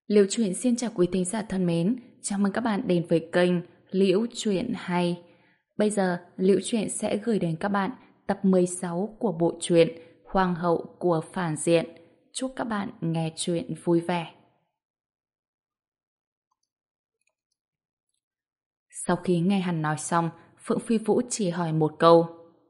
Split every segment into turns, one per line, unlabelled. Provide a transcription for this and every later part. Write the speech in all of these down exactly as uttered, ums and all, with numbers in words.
Liễu Chuyện xin chào quý thính giả thân mến, chào mừng các bạn đến với kênh Liễu Chuyện Hay. Bây giờ, Liễu Chuyện sẽ gửi đến các bạn tập mười sáu của bộ truyện Hoàng hậu của phản diện. Chúc các bạn nghe chuyện vui vẻ. Sau khi nghe hắn nói xong, Phượng Phi Vũ chỉ hỏi một câu.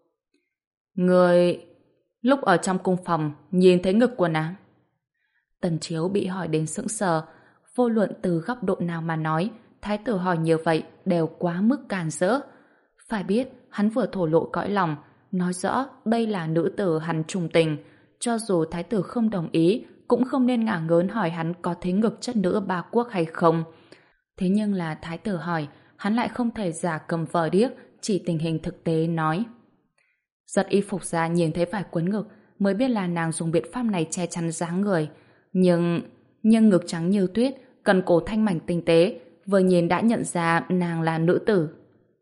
Người... lúc ở trong cung phòng nhìn thấy ngực của nàng? Tần Chiếu bị hỏi đến sững sờ. Vô luận từ góc độ nào mà nói, thái tử hỏi như vậy đều quá mức càn rỡ. Phải biết, hắn vừa thổ lộ cõi lòng, nói rõ đây là nữ tử hắn trung tình. Cho dù thái tử không đồng ý, cũng không nên ngả ngớn hỏi hắn có thấy ngực chất nữ ba quốc hay không. Thế nhưng là thái tử hỏi, hắn lại không thể giả cầm vờ điếc, chỉ tình hình thực tế nói. Giật y phục ra nhìn thấy vài quấn ngực, mới biết là nàng dùng biện pháp này che chắn dáng người. Nhưng... nhưng ngực trắng như tuyết, cần cổ thanh mảnh tinh tế, vừa nhìn đã nhận ra nàng là nữ tử.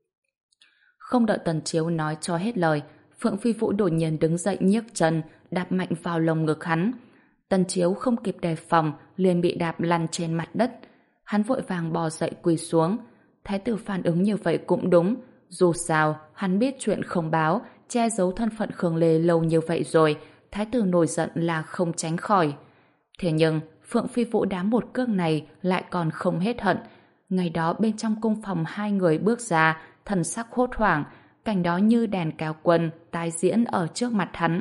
Không đợi Tần Chiếu nói cho hết lời, Phượng Phi Vũ đột nhiên đứng dậy nhấc chân, đạp mạnh vào lồng ngực hắn. Tần Chiếu không kịp đề phòng, liền bị đạp lăn trên mặt đất. Hắn vội vàng bò dậy quỳ xuống. Thái tử phản ứng như vậy cũng đúng. Dù sao, hắn biết chuyện không báo, che giấu thân phận Khương Lê lâu như vậy rồi, thái tử nổi giận là không tránh khỏi. Thế nhưng, Phượng Phi Vũ đá một cước này lại còn không hết hận. Ngày đó bên trong cung phòng hai người bước ra, thần sắc hốt hoảng, cảnh đó như đèn kéo quân tái diễn ở trước mặt hắn.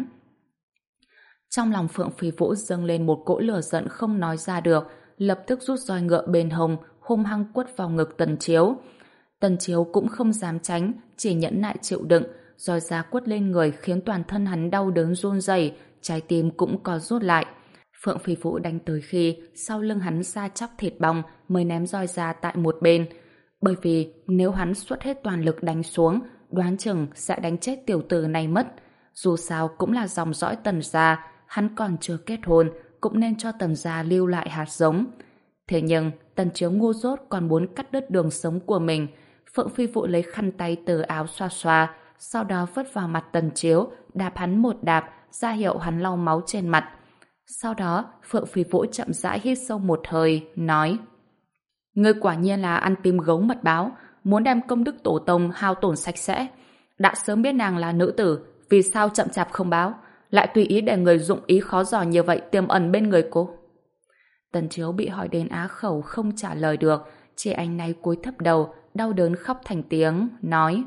Trong lòng Phượng Phi Vũ dâng lên một cỗ lửa giận không nói ra được, lập tức rút roi ngựa bên hông, hung hăng quất vào ngực Tần Chiếu. Tần Chiếu cũng không dám tránh, chỉ nhẫn nại chịu đựng, roi ra quất lên người khiến toàn thân hắn đau đớn run rẩy, trái tim cũng co rút lại. Phượng Phi Vũ đánh tới khi sau lưng hắn ra chóc thịt bong mới ném roi ra tại một bên. Bởi vì nếu hắn xuất hết toàn lực đánh xuống, đoán chừng sẽ đánh chết tiểu tử này mất. Dù sao cũng là dòng dõi Tần gia, hắn còn chưa kết hôn, cũng nên cho Tần gia lưu lại hạt giống. Thế nhưng Tần Chiếu ngu dốt còn muốn cắt đứt đường sống của mình. Phượng Phi Vũ lấy khăn tay từ áo xoa xoa, sau đó vứt vào mặt Tần Chiếu, đạp hắn một đạp, ra hiệu hắn lau máu trên mặt. Sau đó, Phượng Phi Vũ chậm rãi hít sâu một hơi, nói: Ngươi quả nhiên là ăn tim gấu mật báo, muốn đem công đức tổ tông hao tổn sạch sẽ. Đã sớm biết nàng là nữ tử, vì sao chậm chạp không báo, lại tùy ý để người dụng ý khó giỏi như vậy tiềm ẩn bên người cô? Tần Chiếu bị hỏi đến á khẩu không trả lời được, chỉ anh náy cúi thấp đầu, đau đớn khóc thành tiếng, nói: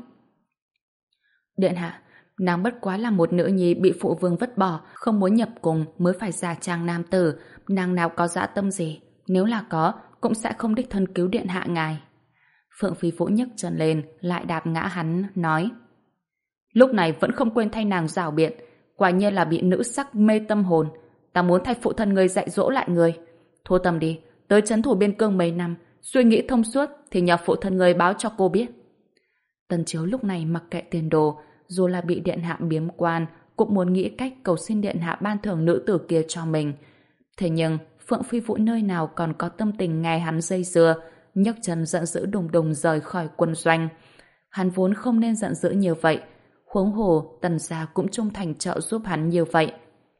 Điện hạ, nàng bất quá là một nữ nhi bị phụ vương vứt bỏ, không muốn nhập cùng mới phải giả trang nam tử, nàng nào có dã tâm gì, nếu là có, cũng sẽ không đích thân cứu điện hạ ngài. Phượng Phi Vũ nhấc chân lên, lại đạp ngã hắn, nói: Lúc này vẫn không quên thay nàng rảo biện, quả nhiên là bị nữ sắc mê tâm hồn, ta muốn thay phụ thân ngươi dạy dỗ lại ngươi. Thua tâm đi, tới trấn thủ biên cương mấy năm, suy nghĩ thông suốt thì nhờ phụ thân ngươi báo cho cô biết. Tần Chiếu lúc này mặc kệ tiền đồ, dù là bị điện hạ biếm quan, cũng muốn nghĩ cách cầu xin điện hạ ban thưởng nữ tử kia cho mình. Thế nhưng, Phượng Phi Vũ nơi nào còn có tâm tình nghe hắn dây dưa, nhấc chân giận dữ đùng đùng rời khỏi quân doanh. Hắn vốn không nên giận dữ như vậy, huống hồ Tần gia cũng trung thành trợ giúp hắn như vậy.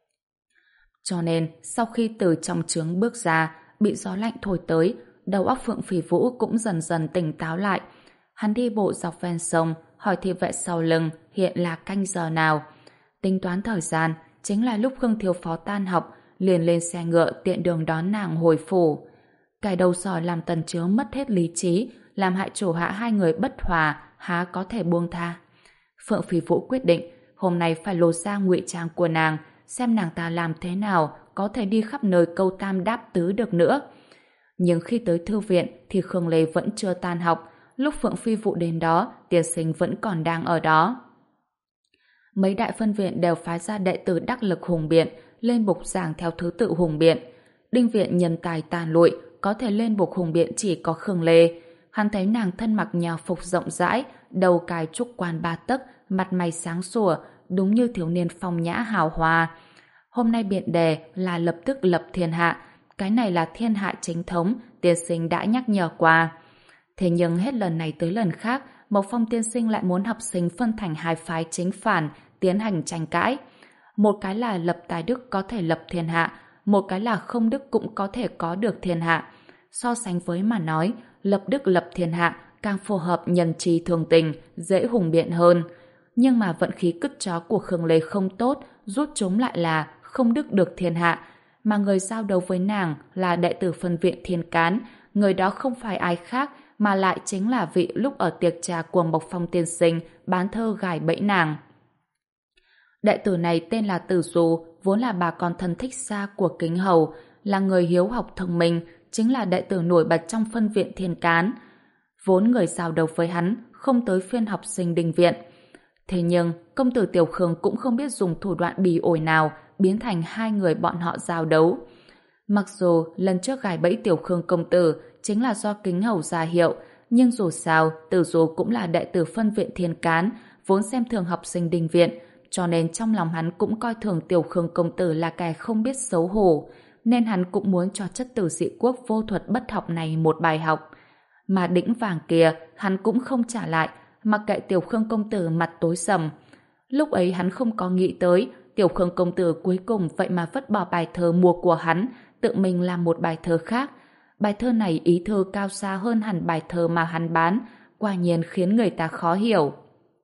Cho nên, sau khi từ trong trướng bước ra, bị gió lạnh thổi tới, đầu óc Phượng Phi Vũ cũng dần dần tỉnh táo lại. Hắn đi bộ dọc ven sông, hỏi thị vệ sau lưng hiện là canh giờ nào. Tính toán thời gian, chính là lúc Khương thiếu phó tan học, liền lên xe ngựa tiện đường đón nàng hồi phủ. Cái đầu sỏi làm Tần Chiếu mất hết lý trí, làm hại chủ hạ hai người bất hòa, há có thể buông tha. Phượng Phi Vũ quyết định, hôm nay phải lột ra ngụy trang của nàng, xem nàng ta làm thế nào có thể đi khắp nơi câu tam đáp tứ được nữa. Nhưng khi tới thư viện thì Khương Lê vẫn chưa tan học, lúc Phượng Phi Vũ đến đó, tiên sinh vẫn còn đang ở đó. Mấy đại phân viện đều phái ra đệ tử đắc lực hùng biện, lên bục giảng theo thứ tự hùng biện. Đinh viện nhân tài tàn lụi, có thể lên bục hùng biện chỉ có Khương Lê. Hắn thấy nàng thân mặc nhà phục rộng rãi, đầu cài trúc quan ba tấc, mặt mày sáng sủa, đúng như thiếu niên phong nhã hào hoa. Hôm nay biện đề là lập tức lập thiên hạ, cái này là thiên hạ chính thống, tiên sinh đã nhắc nhở qua. Thế nhưng hết lần này tới lần khác, Mộc Phong tiên sinh lại muốn học sinh phân thành hai phái chính phản, tiến hành tranh cãi. Một cái là lập tài đức có thể lập thiên hạ, một cái là không đức cũng có thể có được thiên hạ. so sánh với mà nói, lập đức lập thiên hạ càng phù hợp nhân trí thường tình, dễ hùng biện hơn. Nhưng mà vận khí cứt chó của Khương Lê không tốt, rút chúng lại là không đức được thiên hạ, mà người giao đấu với nàng là đệ tử phân viện Thiên Cán, người đó không phải ai khác mà lại chính là vị lúc ở tiệc trà của Mộc Phong tiên sinh bán thơ gài bẫy nàng. Đệ tử này tên là Tử Du, vốn là bà con thân thích xa của Kính Hầu, là người hiếu học thông minh, chính là đệ tử nổi bật trong phân viện Thiên Cán. Vốn người giao đấu với hắn không tới phiên học sinh đình viện. Thế nhưng, công tử Tiểu Khương cũng không biết dùng thủ đoạn bỉ ổi nào biến thành hai người bọn họ giao đấu. Mặc dù lần trước gài bẫy Tiểu Khương công tử chính là do Kính Hầu ra hiệu, nhưng dù sao, Tử Du cũng là đệ tử phân viện Thiên Cán, vốn xem thường học sinh đình viện, cho nên trong lòng hắn cũng coi thường Tiểu Khương công tử là kẻ không biết xấu hổ, nên hắn cũng muốn cho chất tử dị quốc vô thuật bất học này một bài học. Mà đĩnh vàng kia, hắn cũng không trả lại, mặc kệ Tiểu Khương công tử mặt tối sầm. Lúc ấy hắn không có nghĩ tới, Tiểu Khương công tử cuối cùng vậy mà vứt bỏ bài thơ mua của hắn, tự mình làm một bài thơ khác. Bài thơ này ý thơ cao xa hơn hẳn bài thơ mà hắn bán, quả nhiên khiến người ta khó hiểu.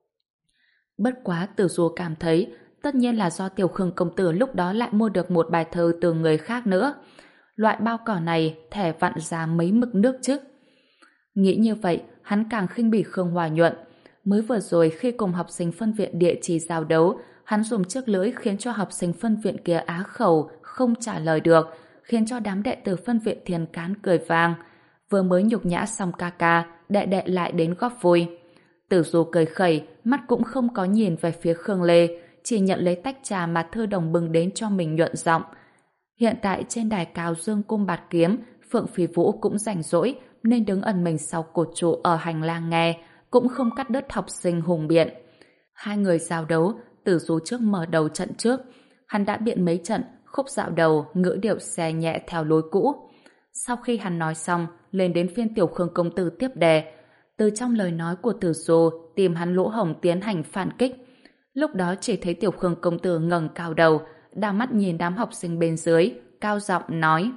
Bất quá Tử Du cảm thấy, tất nhiên là do Tiểu Khương công tử lúc đó lại mua được một bài thơ từ người khác nữa. Loại bao cỏ này thẻ vặn ra mấy mực nước chứ. Nghĩ như vậy, hắn càng khinh bỉ Khương Hòa Nhuận. Mới vừa rồi khi cùng học sinh phân viện địa chỉ giao đấu, hắn dùng chiếc lưỡi khiến cho học sinh phân viện kia á khẩu, không trả lời được, khiến cho đám đệ tử phân viện Thiên Cán cười vang. Vừa mới nhục nhã xong ca ca, đệ đệ lại đến góp vui. Tử Du cười khẩy, mắt cũng không có nhìn về phía Khương Lê, chỉ nhận lấy tách trà mà Thư Đồng bưng đến cho mình nhuận giọng. Hiện tại trên đài cao dương cung bạt kiếm, Phượng Phi Vũ cũng rảnh rỗi nên đứng ẩn mình sau cột trụ ở hành lang nghe, cũng không cắt đứt học sinh hùng biện. Hai người giao đấu, Tử Du trước mở đầu trận trước. Hắn đã biện mấy trận, khúc dạo đầu, ngữ điệu xe nhẹ theo lối cũ. Sau khi hắn nói xong, lên đến phiên Tiểu Khương công tử tiếp đề. Từ trong lời nói của Tử Du tìm hắn lỗ hổng tiến hành phản kích. Lúc đó chỉ thấy Tiểu Khương công tử ngẩng cao đầu, đảo mắt nhìn đám học sinh bên dưới, cao giọng nói: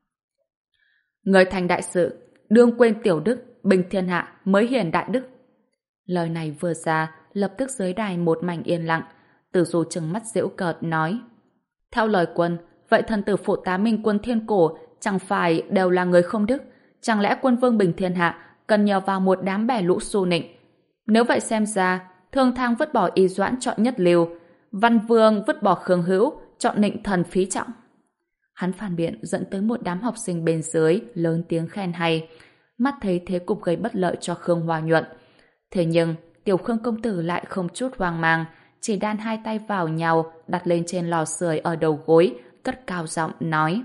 Người thành đại sự, đương quên tiểu đức, bình thiên hạ mới hiển đại đức. Lời này vừa ra, lập tức dưới đài một mảnh yên lặng. Tử Du trừng mắt giễu cợt nói: Theo lời quân, vậy thần tử phụ tá Minh quân thiên cổ chẳng phải đều là người không đức? Chẳng lẽ quân vương bình thiên hạ cần nhờ vào một đám bè lũ xu nịnh? Nếu vậy xem ra, Thương Thang vứt bỏ Y Doãn chọn Nhất Lưu, Văn Vương vứt bỏ Khương Hữu chọn Nịnh Thần Phí Trọng. Hắn phản biện dẫn tới một đám học sinh bên dưới lớn tiếng khen hay, mắt thấy thế cục gây bất lợi cho Khương Hòa Nhuận. Thế nhưng Tiểu Khương công tử lại không chút hoang mang, chỉ đan hai tay vào nhau đặt lên trên lò sưởi ở đầu gối, cất cao giọng nói: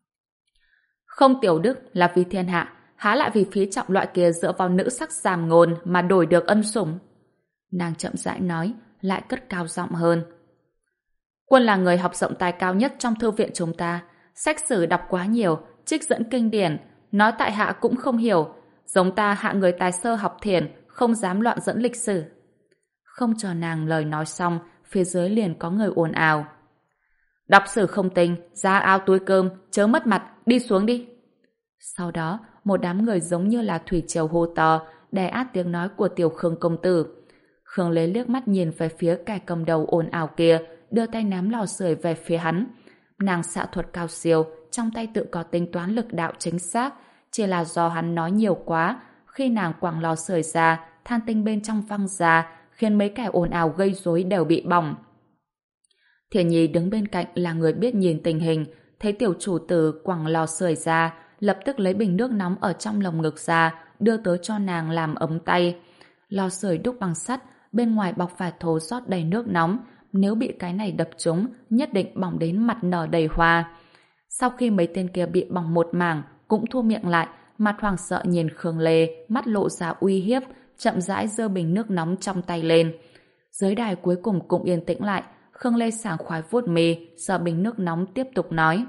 Không tiểu đức là vì thiên hạ, há lại vì Phí Trọng loại kia dựa vào nữ sắc giảm ngôn mà đổi được ân sủng. Nàng chậm rãi nói, lại cất cao giọng hơn: Quân là người học rộng tài cao nhất trong thư viện chúng ta, sách sử đọc quá nhiều, trích dẫn kinh điển, nói tại hạ cũng không hiểu, giống ta hạ người tài sơ học thiền, không dám loạn dẫn lịch sử. Không chờ nàng lời nói xong, phía dưới liền có người ồn ào: Đọc sử không tinh, ra ao túi cơm, chớ mất mặt, đi xuống đi. Sau đó, một đám người giống như là thủy triều hô to, đè át tiếng nói của Tiểu Khương công tử. Khương Lê liếc mắt nhìn về phía kẻ cầm đầu ồn ào kia, đưa tay ném lò sưởi về phía hắn. Nàng xạ thuật cao siêu, trong tay tự có tính toán lực đạo chính xác, chỉ là do hắn nói nhiều quá, khi nàng quẳng lò sưởi ra, than tinh bên trong văng ra, khiến mấy kẻ ồn ào gây rối đều bị bỏng. Thiền Nhi đứng bên cạnh là người biết nhìn tình hình, thấy tiểu chủ tử quẳng lò sưởi ra, lập tức lấy bình nước nóng ở trong lồng ngực ra, đưa tới cho nàng làm ấm tay. Lò sưởi đúc bằng sắt, bên ngoài bọc vải thô rót đầy nước nóng, nếu bị cái này đập trúng, nhất định bỏng đến mặt nở đầy hoa. Sau khi mấy tên kia bị bỏng một mảng, cũng thu miệng lại, mặt hoảng sợ nhìn Khương Lê, mắt lộ ra uy hiếp, chậm rãi giơ bình nước nóng trong tay lên. Dưới đài cuối cùng cũng yên tĩnh lại, Khương Lê sảng khoái vuốt mi, giơ bình nước nóng tiếp tục nói: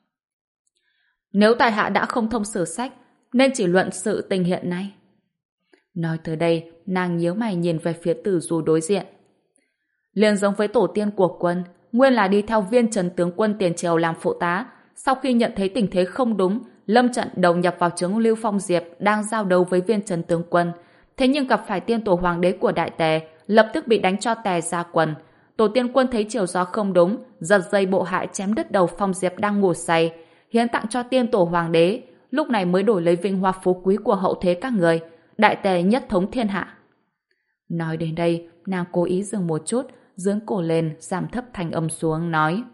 Nếu tài hạ đã không thông sử sách, nên chỉ luận sự tình hiện nay. Nói tới đây, nàng nhíu mày nhìn về phía Tử Du đối diện. Liền giống với tổ tiên của quân, nguyên là đi theo viên trần tướng quân tiền triều làm phụ tá, sau khi nhận thấy tình thế không đúng, lâm trận đầu nhập vào trướng Lưu Phong Diệp đang giao đấu với viên trấn tướng quân. Thế nhưng gặp phải tiên tổ hoàng đế của Đại Tề, lập tức bị đánh cho tè ra quần. Tổ tiên quân thấy chiều gió không đúng, giật dây bộ hạ chém đứt đầu Phong Diệp đang ngủ say, hiến tặng cho tiên tổ hoàng đế, lúc này mới đổi lấy vinh hoa phú quý của hậu thế các người. Đại Tề nhất thống thiên hạ. Nói đến đây, nàng cố ý dừng một chút, giương cổ lên, giảm thấp thanh âm xuống, nói: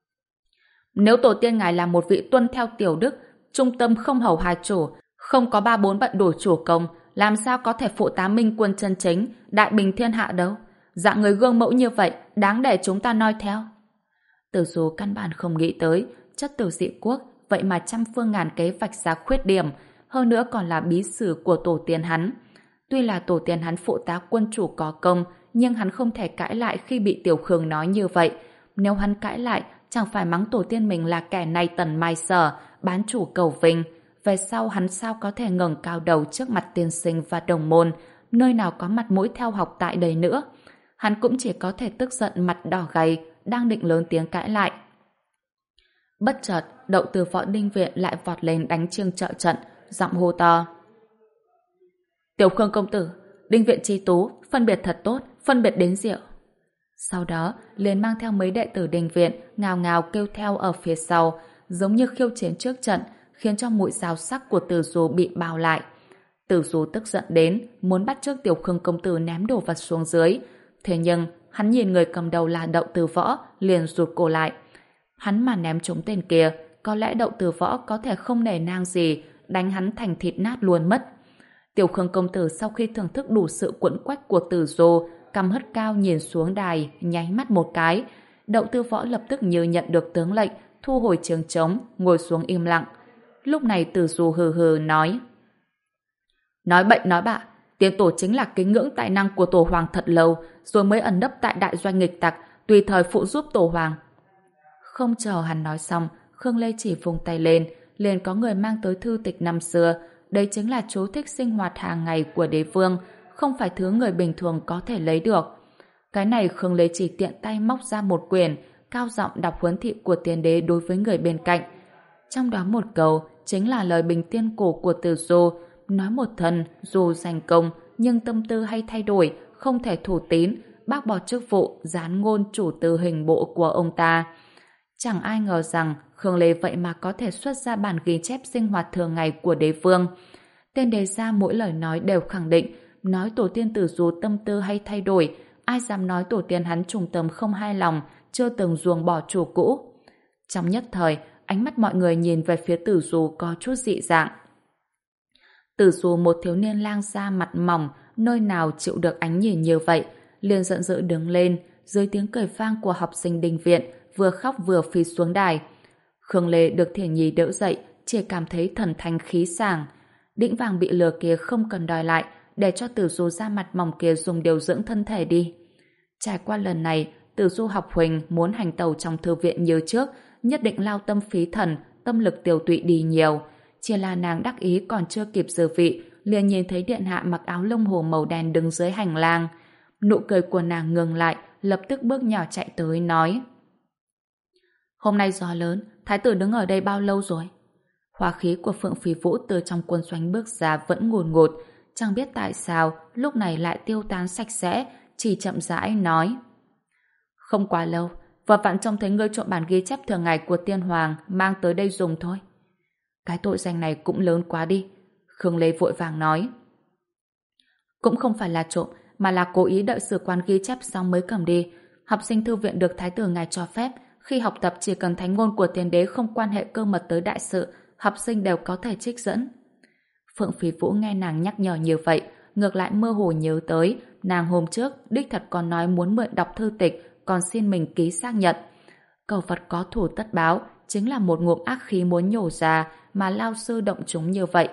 Nếu tổ tiên ngài là một vị tuân theo tiểu đức, trung tâm không hầu hai chủ, không có ba bốn bận đổi chủ công, làm sao có thể phụ tá minh quân chân chính, đại bình thiên hạ đâu? Dạng người gương mẫu như vậy, đáng để chúng ta noi theo. Tử Du căn bản không nghĩ tới, chất tử dị quốc, vậy mà trăm phương ngàn kế vạch ra khuyết điểm, hơn nữa còn là bí sử của tổ tiên hắn. Tuy là tổ tiên hắn phụ tá quân chủ có công, nhưng hắn không thể cãi lại khi bị Tiểu Khương nói như vậy. Nếu hắn cãi lại, chẳng phải mắng tổ tiên mình là kẻ này tần mai sở, bán chủ cầu vinh. Về sau hắn sao có thể ngẩng cao đầu trước mặt tiên sinh và đồng môn, nơi nào có mặt mũi theo học tại đây nữa. Hắn cũng chỉ có thể tức giận mặt đỏ gay, đang định lớn tiếng cãi lại. Bất chợt, Đậu Từ Võ Đinh Viện lại vọt lên đánh chiêng trợ trận, giọng hô to: Tiểu Khương công tử, Đinh Viện chi tú, phân biệt thật tốt, phân biệt đến diệu. Sau đó, liền mang theo mấy đệ tử Đinh Viện, ngào ngào kêu theo ở phía sau, giống như khiêu chiến trước trận, khiến cho mũi giáo sắc của Từ Du bị bao lại. Từ Du tức giận đến, muốn bắt chước Tiểu Khương công tử ném đồ vật xuống dưới. Thế nhưng, hắn nhìn người cầm đầu là Đậu Từ Võ, liền rụt cổ lại. Hắn mà ném trúng tên kia, có lẽ Đậu Từ Võ có thể không nể nang gì, đánh hắn thành thịt nát luôn mất. Tiểu Khương công tử sau khi thưởng thức đủ sự quẫn quách của Từ Du, cằm hất cao nhìn xuống đài, nháy mắt một cái. Đậu Từ Võ lập tức như nhận được tướng lệnh, thu hồi trường trống, ngồi xuống im lặng. Lúc này Từ Du hừ hừ nói: Nói bậy nói bạ, tiên tổ chính là kính ngưỡng tài năng của tổ hoàng thật lâu, rồi mới ẩn nấp tại đại doanh nghịch tặc, tùy thời phụ giúp tổ hoàng. Không chờ hắn nói xong, Khương Lê chỉ vùng tay lên, liền có người mang tới thư tịch năm xưa. Đây chính là chú thích sinh hoạt hàng ngày của đế vương, không phải thứ người bình thường có thể lấy được. Cái này Khương Lê chỉ tiện tay móc ra một quyển, cao giọng đọc huấn thị của tiên đế đối với người bên cạnh. Trong đó một câu chính là lời bình tiên cổ của Từ Du, nói một thần dù giành công nhưng tâm tư hay thay đổi, không thể thủ tín, bác bỏ chức vụ gián ngôn chủ tư hình bộ của ông ta. Chẳng ai ngờ rằng Khương Lê vậy mà có thể xuất ra bản ghi chép sinh hoạt thường ngày của đế vương. Tên đề ra mỗi lời nói đều khẳng định, nói tổ tiên Tử Du tâm tư hay thay đổi, ai dám nói tổ tiên hắn trùng tâm không hài lòng, chưa từng ruồng bỏ chủ cũ. Trong nhất thời, ánh mắt mọi người nhìn về phía Tử Du có chút dị dạng. Tử Du một thiếu niên lang da mặt mỏng, nơi nào chịu được ánh nhìn như vậy, liền giận dữ đứng lên, dưới tiếng cười vang của học sinh Đinh Viện, vừa khóc vừa phi xuống đài. Khương Lê được Thiển Nhi đỡ dậy, chỉ cảm thấy thần thanh khí sảng. Đĩnh vàng bị lừa kia không cần đòi lại, để cho Tử Du da mặt mỏng kia dùng điều dưỡng thân thể đi. Trải qua lần này, Tử Du học huỳnh muốn hành tẩu trong thư viện như trước, nhất định lao tâm phí thần, tâm lực tiêu tụy đi nhiều. Chỉ là nàng đắc ý còn chưa kịp dự vị, liền nhìn thấy điện hạ mặc áo lông hồ màu đen đứng dưới hành lang. Nụ cười của nàng ngừng lại, lập tức bước nhỏ chạy tới nói: Hôm nay gió lớn, thái tử đứng ở đây bao lâu rồi? Hỏa khí của Phượng Phi Vũ từ trong quân doanh bước ra vẫn ngùn ngụt, chẳng biết tại sao lúc này lại tiêu tán sạch sẽ, chỉ chậm rãi nói: Không quá lâu, vừa vặn trông thấy ngươi trộm bản ghi chép thường ngày của tiên hoàng mang tới đây dùng thôi. Cái tội danh này cũng lớn quá đi, Khương Lê vội vàng nói. Cũng không phải là trộm, mà là cố ý đợi sử quan ghi chép xong mới cầm đi. Học sinh thư viện được thái tử ngài cho phép, khi học tập chỉ cần thánh ngôn của tiên đế không quan hệ cơ mật tới đại sự, học sinh đều có thể trích dẫn. Phượng Phi Vũ nghe nàng nhắc nhở như vậy, ngược lại mơ hồ nhớ tới, nàng hôm trước đích thật còn nói muốn mượn đọc thư tịch, còn xin mình ký xác nhận. Cầu vật có thủ tất báo, chính là một ngụm ác khí muốn nhổ ra, mà lao sư động chúng như vậy.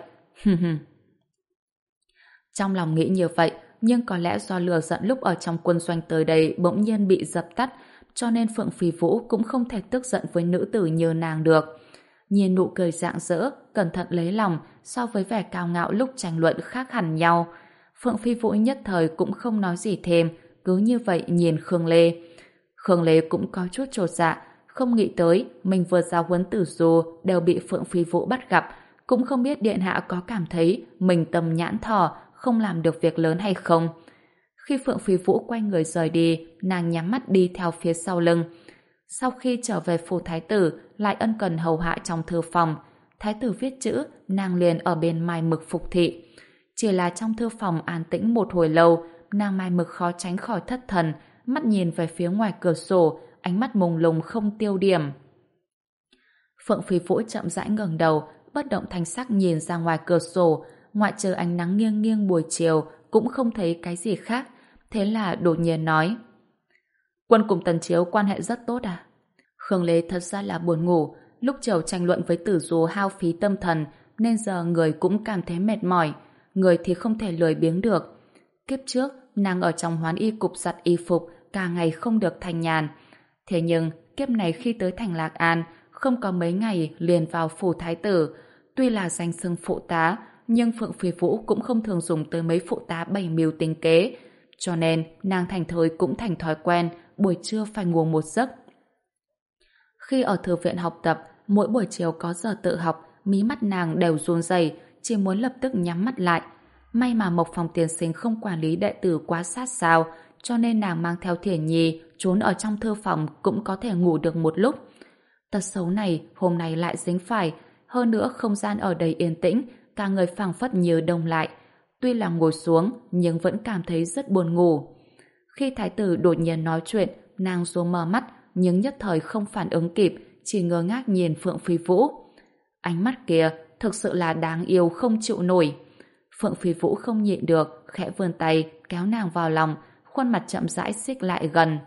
Trong lòng nghĩ như vậy, nhưng có lẽ do lửa giận lúc ở trong quân doanh tới đây bỗng nhiên bị dập tắt, cho nên Phượng Phi Vũ cũng không thể tức giận với nữ tử như nàng được. Nhìn nụ cười rạng rỡ, cẩn thận lấy lòng, so với vẻ cao ngạo lúc tranh luận khác hẳn nhau. Phượng Phi Vũ nhất thời cũng không nói gì thêm, cứ như vậy nhìn Khương Lê. Khương Lê cũng có chút chột dạ, không nghĩ tới mình vừa giáo huấn Tử Du đều bị Phượng Phi Vũ bắt gặp, cũng không biết điện hạ có cảm thấy mình tầm nhãn thỏ, không làm được việc lớn hay không. Khi Phượng Phi Vũ quay người rời đi, nàng nhắm mắt đi theo phía sau lưng. Sau khi trở về phủ thái tử, lại ân cần hầu hạ trong thư phòng. Thái tử viết chữ, nàng liền ở bên mai mực phục thị. Chỉ là trong thư phòng an tĩnh một hồi lâu, nàng mai mực khó tránh khỏi thất thần, mắt nhìn về phía ngoài cửa sổ, ánh mắt mông lung không tiêu điểm. Phượng Phi Vũ chậm rãi ngẩng đầu, bất động thanh sắc nhìn ra ngoài cửa sổ, ngoại trừ ánh nắng nghiêng nghiêng buổi chiều, cũng không thấy cái gì khác. Thế là đột nhiên nói: Quân cùng Tần Chiếu quan hệ rất tốt à? Khương Lê thật ra là buồn ngủ, lúc chiều tranh luận với Tử Du hao phí tâm thần, nên giờ người cũng cảm thấy mệt mỏi, người thì không thể lười biếng được. Kiếp trước, nàng ở trong Hoán Y cục giặt y phục, cả ngày không được thanh nhàn. Thế nhưng, kiếp này khi tới thành Lạc An, không có mấy ngày liền vào phủ thái tử. Tuy là danh xưng phụ tá, nhưng Phượng Phi Vũ cũng không thường dùng tới mấy phụ tá bày mưu tính kế. Cho nên, nàng thành thời cũng thành thói quen, buổi trưa phải ngủ một giấc. Khi ở thư viện học tập, mỗi buổi chiều có giờ tự học, mí mắt nàng đều run rẩy, chỉ muốn lập tức nhắm mắt lại. May mà Mộc Phòng tiên sinh không quản lý đệ tử quá sát sao, cho nên nàng mang theo Thiển Nhi, trốn ở trong thư phòng cũng có thể ngủ được một lúc. Tật xấu này hôm nay lại dính phải, hơn nữa không gian ở đây yên tĩnh, cả người phảng phất như đông lại. Tuy là ngồi xuống, nhưng vẫn cảm thấy rất buồn ngủ. Khi thái tử đột nhiên nói chuyện, nàng dù mở mắt, nhưng nhất thời không phản ứng kịp, chỉ ngơ ngác nhìn Phượng Phi Vũ. Ánh mắt kia thực sự là đáng yêu không chịu nổi. Phượng Phi Vũ không nhịn được, khẽ vươn tay, kéo nàng vào lòng, khuôn mặt chậm rãi xích lại gần.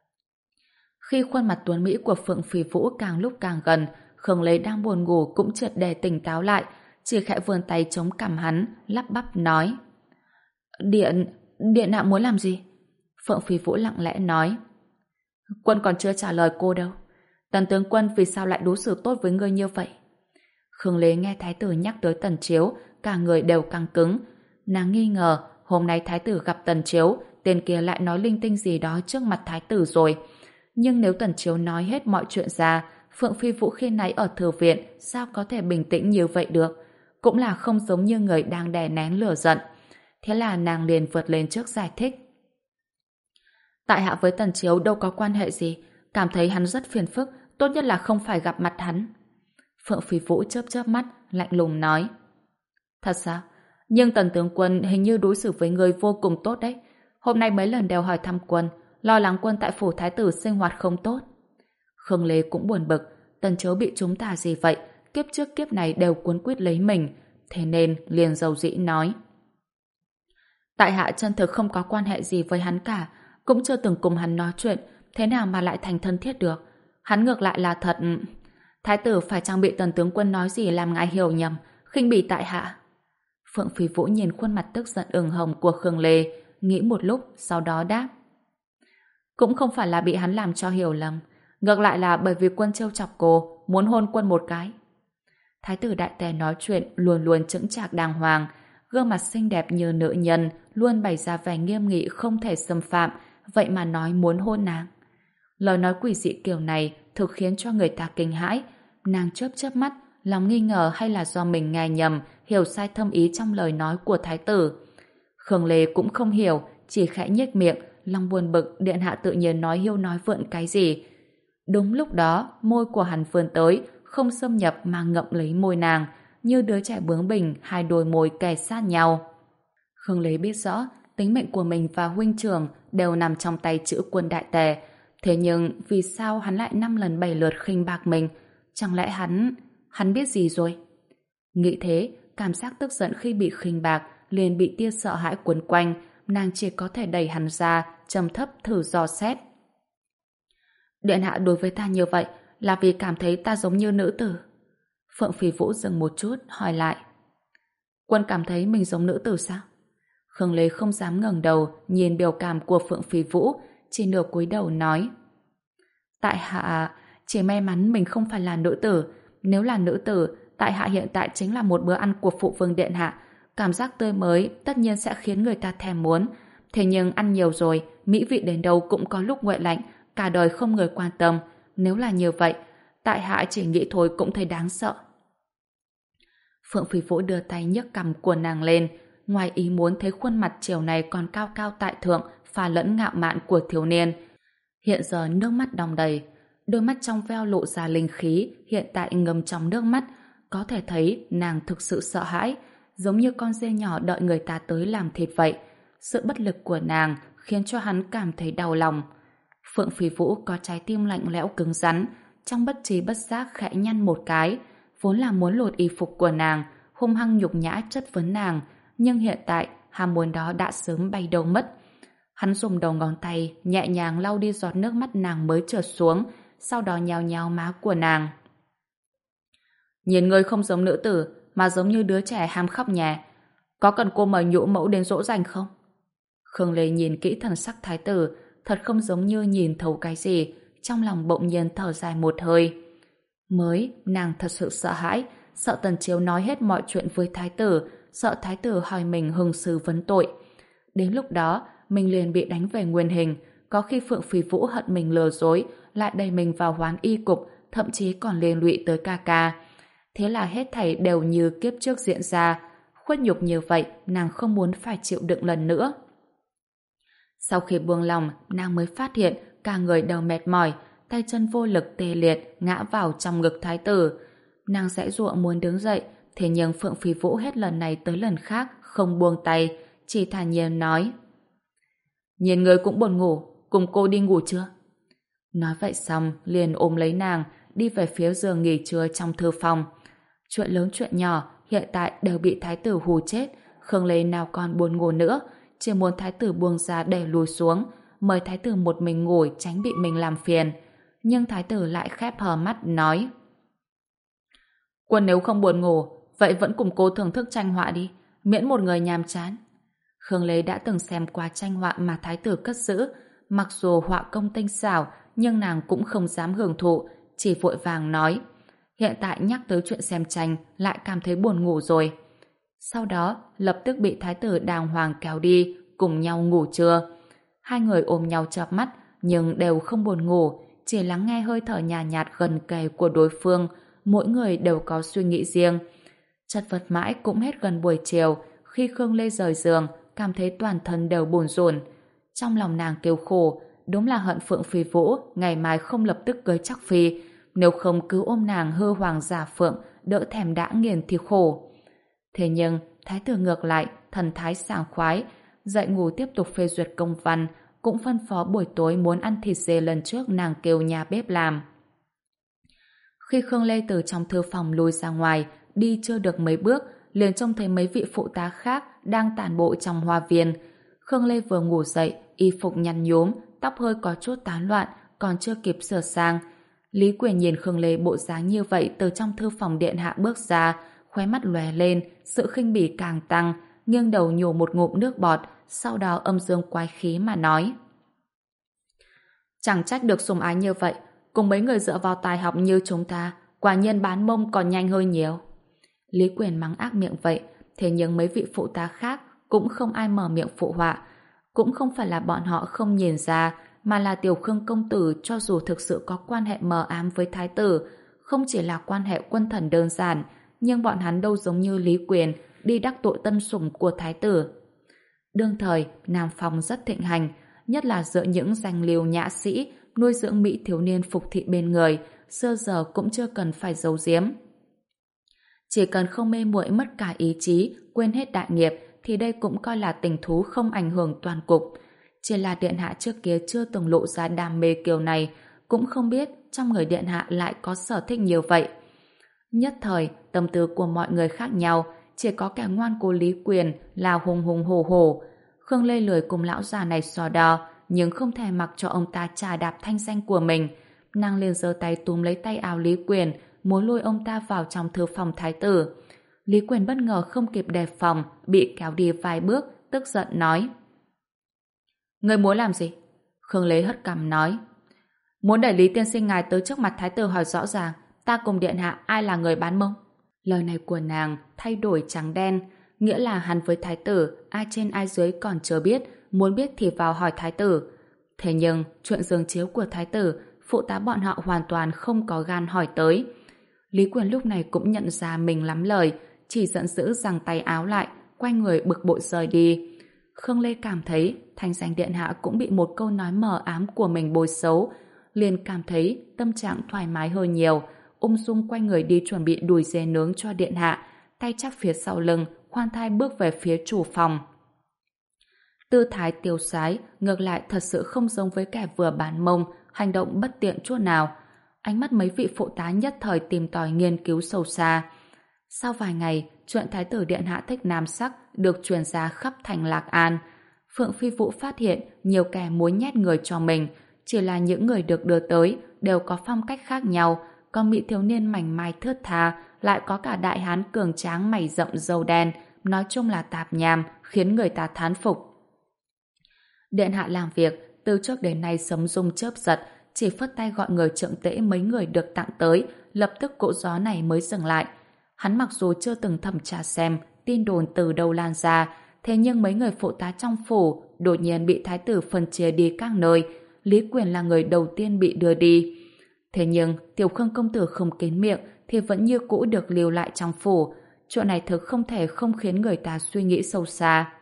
Khi khuôn mặt tuấn mỹ của Phượng Phi Vũ càng lúc càng gần, Khương Lê đang buồn ngủ cũng triệt để tỉnh táo lại, chỉ khẽ vươn tay chống cằm hắn, lắp bắp nói: Điện, điện hạ muốn làm gì? Phượng Phi Vũ lặng lẽ nói: Quân còn chưa trả lời cô đâu. Tần tướng quân vì sao lại đối xử tốt với ngươi như vậy? Khương Lê nghe thái tử nhắc tới Tần Chiếu, cả người đều căng cứng. Nàng nghi ngờ hôm nay thái tử gặp Tần Chiếu, tên kia lại nói linh tinh gì đó trước mặt thái tử rồi. Nhưng nếu Tần Chiếu nói hết mọi chuyện ra, Phượng Phi Vũ khi nãy ở thư viện sao có thể bình tĩnh như vậy được? Cũng là không giống như người đang đè nén lửa giận. Thế là nàng liền vượt lên trước giải thích: Tại hạ với Tần Chiếu đâu có quan hệ gì, cảm thấy hắn rất phiền phức, tốt nhất là không phải gặp mặt hắn. Phượng Phi Vũ chớp chớp mắt, lạnh lùng nói: Thật sao? Nhưng Tần tướng quân hình như đối xử với người vô cùng tốt đấy. Hôm nay mấy lần đều hỏi thăm quân, lo lắng quân tại phủ thái tử sinh hoạt không tốt. Khương Lê cũng buồn bực, Tần Chiếu bị chúng ta gì vậy? Kiếp trước kiếp này đều cuốn quýt lấy mình, thế nên liền dầu dĩ nói: Tại hạ chân thực không có quan hệ gì với hắn cả, cũng chưa từng cùng hắn nói chuyện, thế nào mà lại thành thân thiết được? Hắn ngược lại là thật... Thái tử phải chăng bị Tần tướng quân nói gì làm ngài hiểu nhầm, khinh bỉ tại hạ? Phượng Phi Vũ nhìn khuôn mặt tức giận ửng hồng của Khương Lê, nghĩ một lúc, sau đó đáp: Cũng không phải là bị hắn làm cho hiểu lầm, ngược lại là bởi vì quân trêu chọc cô, muốn hôn quân một cái. Thái tử đại tề nói chuyện luôn luôn chững chạc đàng hoàng, gương mặt xinh đẹp như nữ nhân, luôn bày ra vẻ nghiêm nghị không thể xâm phạm, vậy mà nói muốn hôn nàng. Lời nói quỷ dị kiểu này thực khiến cho người ta kinh hãi. Nàng chớp chớp mắt, lòng nghi ngờ hay là do mình nghe nhầm, hiểu sai thâm ý trong lời nói của thái tử. Khương Lê cũng không hiểu, chỉ khẽ nhếch miệng, lòng buồn bực điện hạ tự nhiên nói hiêu nói vượn cái gì. Đúng lúc đó, môi của hắn vươn tới, không xâm nhập mà ngậm lấy môi nàng, như đứa trẻ bướng bỉnh, hai đôi môi kề sát nhau. Khương Lê biết rõ, tính mệnh của mình và huynh trưởng đều nằm trong tay chữ quân đại tề. Thế nhưng vì sao hắn lại năm lần bảy lượt khinh bạc mình? Chẳng lẽ hắn... hắn biết gì rồi? Nghĩ thế, cảm giác tức giận khi bị khinh bạc liền bị tia sợ hãi quấn quanh, nàng chỉ có thể đẩy hắn ra, trầm thấp thử dò xét. Điện hạ đối với ta như vậy là vì cảm thấy ta giống như nữ tử. Phượng Phi Vũ dừng một chút, hỏi lại: Quân cảm thấy mình giống nữ tử sao? Khương Lê không dám ngẩng đầu nhìn biểu cảm của Phượng Phi Vũ, chỉ nửa cúi đầu nói: Tại hạ chỉ may mắn mình không phải là nữ tử. Nếu là nữ tử, tại hạ hiện tại chính là một bữa ăn của phụ vương điện hạ. Cảm giác tươi mới tất nhiên sẽ khiến người ta thèm muốn. Thế nhưng ăn nhiều rồi, mỹ vị đến đâu cũng có lúc nguội lạnh, cả đời không người quan tâm. Nếu là như vậy, tại hạ chỉ nghĩ thôi cũng thấy đáng sợ. Phượng Phi Vũ đưa tay nhấc cằm của nàng lên, ngoài ý muốn thấy khuôn mặt chiều này còn cao cao tại thượng, pha lẫn ngạo mạn của thiếu niên. Hiện giờ nước mắt đong đầy, đôi mắt trong veo lộ ra linh khí, hiện tại ngầm trong nước mắt, có thể thấy nàng thực sự sợ hãi, giống như con dê nhỏ đợi người ta tới làm thịt vậy. Sự bất lực của nàng khiến cho hắn cảm thấy đau lòng. Phượng Phi Vũ có trái tim lạnh lẽo cứng rắn, trong bất trí bất giác khẽ nhăn một cái, vốn là muốn lột y phục của nàng, hung hăng nhục nhã chất vấn nàng, nhưng hiện tại ham muốn đó đã sớm bay đâu mất. Hắn dùng đầu ngón tay nhẹ nhàng lau đi giọt nước mắt nàng mới trượt xuống, sau đó nhào nhào má của nàng. Nhìn ngươi không giống nữ tử, mà giống như đứa trẻ ham khóc nhè. Có cần cô mời nhũ mẫu đến dỗ dành không? Khương Lê nhìn kỹ thần sắc thái tử, thật không giống như nhìn thấu cái gì, trong lòng bỗng nhiên thở dài một hơi. Mới, nàng thật sự sợ hãi, sợ Tần Chiếu nói hết mọi chuyện với thái tử, sợ thái tử hỏi mình hưng sư vấn tội. Đến lúc đó, mình liền bị đánh về nguyên hình, có khi Phượng Phi Vũ hận mình lừa dối, lại đẩy mình vào hoán y cục, thậm chí còn liên lụy tới ca ca. Thế là hết thảy đều như kiếp trước diễn ra, khuất nhục như vậy, nàng không muốn phải chịu đựng lần nữa. Sau khi buông lòng, nàng mới phát hiện cả người đều mệt mỏi, tay chân vô lực tê liệt, ngã vào trong ngực thái tử. Nàng giãy giụa muốn đứng dậy, thế nhưng Phượng Phi Vũ hết lần này tới lần khác không buông tay, chỉ thản nhiên nói: Nhìn người cũng buồn ngủ, cùng cô đi ngủ chưa? Nói vậy xong, liền ôm lấy nàng, đi về phía giường nghỉ trưa trong thư phòng. Chuyện lớn chuyện nhỏ hiện tại đều bị thái tử hù chết, Khương Lê nào còn buồn ngủ nữa, chỉ muốn thái tử buông ra để lùi xuống, mời thái tử một mình ngủ tránh bị mình làm phiền. Nhưng thái tử lại khép hờ mắt nói: Quân nếu không buồn ngủ, vậy vẫn cùng cô thưởng thức tranh họa đi, miễn một người nhàm chán. Khương Lê đã từng xem qua tranh họa mà thái tử cất giữ, mặc dù họa công tinh xảo, nhưng nàng cũng không dám hưởng thụ, chỉ vội vàng nói: Hiện tại nhắc tới chuyện xem tranh lại cảm thấy buồn ngủ rồi. Sau đó lập tức bị thái tử đàng hoàng kéo đi, cùng nhau ngủ trưa. Hai người ôm nhau chợp mắt, nhưng đều không buồn ngủ, chỉ lắng nghe hơi thở nhàn nhạt, nhạt gần kề của đối phương, mỗi người đều có suy nghĩ riêng. Chật vật mãi cũng hết gần buổi chiều, khi Khương Lê rời giường, cảm thấy toàn thân đều buồn rộn. Trong lòng nàng kêu khổ, đúng là hận Phượng Phi Vũ ngày mai không lập tức cưới chắc phi, nếu không cứ ôm nàng hư hoàng giả phượng, đỡ thèm đã nghiền thì khổ. Thế nhưng thái tử ngược lại thần thái sảng khoái, dậy ngủ tiếp tục phê duyệt công văn, cũng phân phó buổi tối muốn ăn thịt dê lần trước nàng kêu nhà bếp làm. Khi Khương Lê từ trong thư phòng lui ra ngoài, đi chưa được mấy bước, liền trông thấy mấy vị phụ tá khác đang tản bộ trong hoa viên. Khương Lê vừa ngủ dậy, y phục nhăn nhúm, tóc hơi có chút tán loạn, còn chưa kịp sửa sang. Lý Quyền nhìn Khương Lê bộ dáng như vậy từ trong thư phòng điện hạ bước ra, khóe mắt lóe lên, sự khinh bỉ càng tăng, nghiêng đầu nhổ một ngụm nước bọt, sau đó âm dương quái khí mà nói: Chẳng trách được sủng ái như vậy, cùng mấy người dựa vào tài học như chúng ta, quả nhiên bán mông còn nhanh hơn nhiều. Lý Quyền mắng ác miệng vậy, thế nhưng mấy vị phụ tá khác cũng không ai mở miệng phụ họa. Cũng không phải là bọn họ không nhìn ra, mà là Tiểu Khương công tử cho dù thực sự có quan hệ mờ ám với thái tử, không chỉ là quan hệ quân thần đơn giản, nhưng bọn hắn đâu giống như Lý Quyền đi đắc tội tân sủng của thái tử. Đương thời, Nam Phong rất thịnh hành, nhất là giữa những danh liều nhã sĩ nuôi dưỡng mỹ thiếu niên phục thị bên người, xưa giờ cũng chưa cần phải giấu giếm. Chỉ cần không mê muội mất cả ý chí, quên hết đại nghiệp, thì đây cũng coi là tình thú không ảnh hưởng toàn cục. Chỉ là điện hạ trước kia chưa từng lộ ra đam mê kiểu này, cũng không biết trong người điện hạ lại có sở thích nhiều vậy. Nhất thời, tâm tư của mọi người khác nhau, chỉ có kẻ ngoan cố Lý Quyền là hùng hùng hổ hổ. Khương Lê lười cùng lão già này so đo, nhưng không thể mặc cho ông ta chà đạp thanh danh của mình. Nàng liền giơ tay túm lấy tay áo Lý Quyền, muốn lôi ông ta vào trong thư phòng thái tử. Lý Quyền bất ngờ không kịp đề phòng, bị kéo đi vài bước, tức giận nói: Ngươi muốn làm gì? Khương Lê hất cằm nói: Muốn đẩy Lý tiên sinh ngài tới trước mặt thái tử hỏi rõ ràng, ta cùng điện hạ ai là người bán mông. Lời này của nàng thay đổi trắng đen, nghĩa là hắn với thái tử ai trên ai dưới còn chưa biết, muốn biết thì vào hỏi thái tử. Thế nhưng chuyện giường chiếu của thái tử, phụ tá bọn họ hoàn toàn không có gan hỏi tới. Lý Quyền lúc này cũng nhận ra mình lắm lời, chỉ giận dữ giằng tay áo lại, quay người bực bội rời đi. Khương Lê cảm thấy Thanh Danh điện hạ cũng bị một câu nói mờ ám của mình bôi xấu, liền cảm thấy tâm trạng thoải mái hơn nhiều, ung dung quay người đi chuẩn bị đùi dê nướng cho điện hạ, tay chắp phía sau lưng, khoan thai bước về phía chủ phòng. Tư thái tiêu sái, ngược lại thật sự không giống với kẻ vừa bán mông, hành động bất tiện chút nào. Ánh mắt mấy vị phụ tá nhất thời tìm tòi nghiên cứu sâu xa. Sau vài ngày, chuyện Thái tử điện hạ thích nam sắc được truyền ra khắp thành Lạc An. Phượng Phi Vũ phát hiện nhiều kẻ muốn nhét người cho mình, chỉ là những người được đưa tới đều có phong cách khác nhau, có mỹ thiếu niên mảnh mai thướt tha, lại có cả đại hán cường tráng mày rậm râu đen, nói chung là tạp nham, khiến người ta thán phục. Điện hạ làm việc từ trước đến nay sấm rung chớp giật, chỉ phất tay gọi người trượng tễ mấy người được tặng tới, lập tức cỗ gió này mới dừng lại. Hắn mặc dù chưa từng thẩm tra xem tin đồn từ đâu lan ra, thế nhưng mấy người phụ tá trong phủ đột nhiên bị thái tử phân chia đi các nơi, Lý Quyền là người đầu tiên bị đưa đi. Thế nhưng Tiểu Khương công tử không kín miệng thì vẫn như cũ được lưu lại trong phủ. Chuyện này thực không thể không khiến người ta suy nghĩ sâu xa.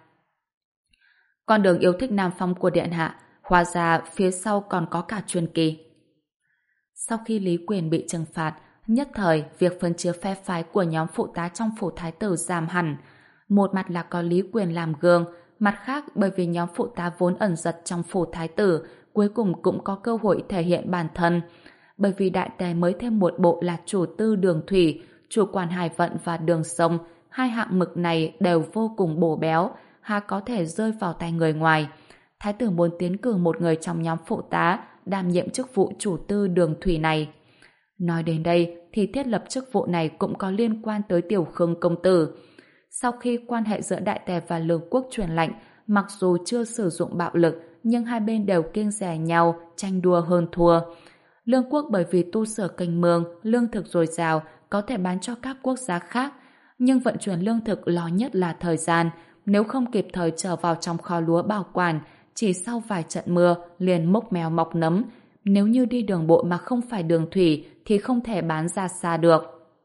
Con đường yêu thích Nam Phong của điện hạ, hóa ra phía sau còn có cả truyền kỳ. Sau khi Lý Quyền bị trừng phạt, nhất thời việc phân chia phe phái của nhóm phụ tá trong phủ thái tử giảm hẳn. Một mặt là có Lý Quyền làm gương, mặt khác bởi vì nhóm phụ tá vốn ẩn giật trong phủ thái tử cuối cùng cũng có cơ hội thể hiện bản thân. Bởi vì đại tề mới thêm một bộ là chủ tư đường thủy, chủ quản hải vận và đường sông, hai hạng mục này đều vô cùng bổ béo, há có thể rơi vào tay người ngoài. Thái tử muốn tiến cử một người trong nhóm phụ tá đảm nhiệm chức vụ chủ tư đường thủy này. Nói đến đây thì thiết lập chức vụ này cũng có liên quan tới Tiểu Khương công tử. Sau khi quan hệ giữa Đại Tề và Lương Quốc chuyển lạnh, mặc dù chưa sử dụng bạo lực, nhưng hai bên đều kiêng dè nhau, tranh đua hơn thua. Lương Quốc bởi vì tu sửa kênh mương, lương thực dồi dào, có thể bán cho các quốc gia khác, nhưng vận chuyển lương thực lo nhất là thời gian, nếu không kịp thời trở vào trong kho lúa bảo quản, chỉ sau vài trận mưa liền mốc mèo mọc nấm. Nếu như đi đường bộ mà không phải đường thủy thì không thể bán ra xa được.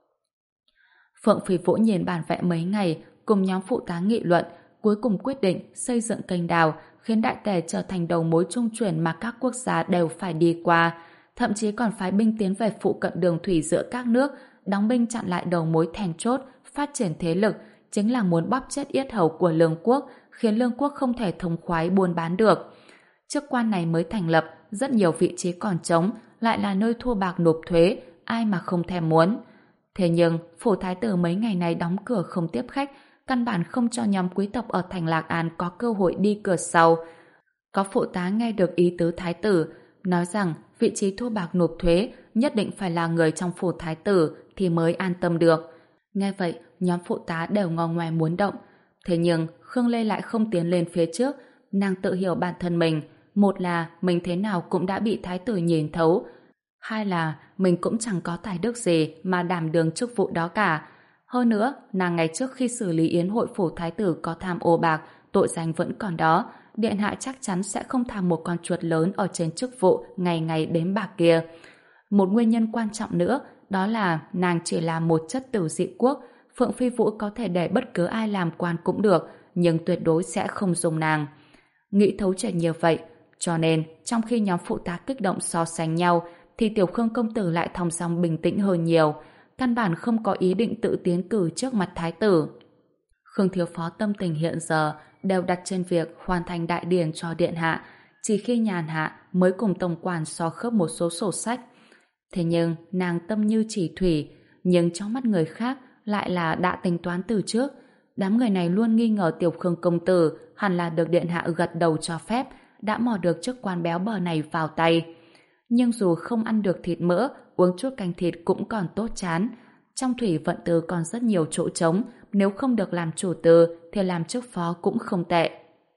Phượng Phi Vũ nhìn bản vẽ mấy ngày, cùng nhóm phụ tá nghị luận, cuối cùng quyết định xây dựng kênh đào, khiến Đại Tề trở thành đầu mối trung chuyển mà các quốc gia đều phải đi qua, thậm chí còn phái binh tiến về phụ cận đường thủy giữa các nước, đóng binh chặn lại đầu mối then chốt, phát triển thế lực, chính là muốn bóp chết yết hầu của Lương Quốc, khiến Lương Quốc không thể thông khoái buôn bán được. Chức quan này mới thành lập, rất nhiều vị trí còn trống, lại là nơi thua bạc nộp thuế, ai mà không thèm muốn. Thế nhưng, phủ thái tử mấy ngày này đóng cửa không tiếp khách, căn bản không cho nhóm quý tộc ở thành Lạc An có cơ hội đi cửa sau. Có phụ tá nghe được ý tứ thái tử, nói rằng vị trí thua bạc nộp thuế nhất định phải là người trong phủ thái tử thì mới an tâm được. Nghe vậy, nhóm phụ tá đều ngò ngoe muốn động. Thế nhưng, Khương Lê lại không tiến lên phía trước, nàng tự hiểu bản thân mình. Một là mình thế nào cũng đã bị thái tử nhìn thấu, hai là mình cũng chẳng có tài đức gì mà đảm đương chức vụ đó cả. Hơn nữa, nàng ngày trước khi xử lý yến hội phủ thái tử có tham ô bạc, tội danh vẫn còn đó, điện hạ chắc chắn sẽ không tham một con chuột lớn ở trên chức vụ ngày ngày đếm bạc kia. Một nguyên nhân quan trọng nữa, đó là nàng chỉ là một chất tử dị quốc. Phượng Phi Vũ có thể để bất cứ ai làm quan cũng được, nhưng tuyệt đối sẽ không dùng nàng. Nghĩ thấu triệt như vậy, cho nên trong khi nhóm phụ tá kích động so sánh nhau, thì Tiểu Khương công tử lại thong dong bình tĩnh hơn nhiều, căn bản không có ý định tự tiến cử trước mặt thái tử. Khương thiếu phó tâm tình hiện giờ đều đặt trên việc hoàn thành đại điển cho điện hạ, chỉ khi nhàn hạ mới cùng tổng quản so khớp một số sổ sách. Thế nhưng nàng tâm như chỉ thủy, nhưng trong mắt người khác lại là đã tính toán từ trước. Đám người này luôn nghi ngờ Tiểu Khương công tử hẳn là được điện hạ gật đầu cho phép, đã mò được chức quan béo bở này vào tay. Nhưng dù không ăn được thịt mỡ, uống chút canh thịt cũng còn tốt chán. Trong thủy vận tư còn rất nhiều chỗ trống, nếu không được làm chủ tư thì làm chức phó cũng không tệ.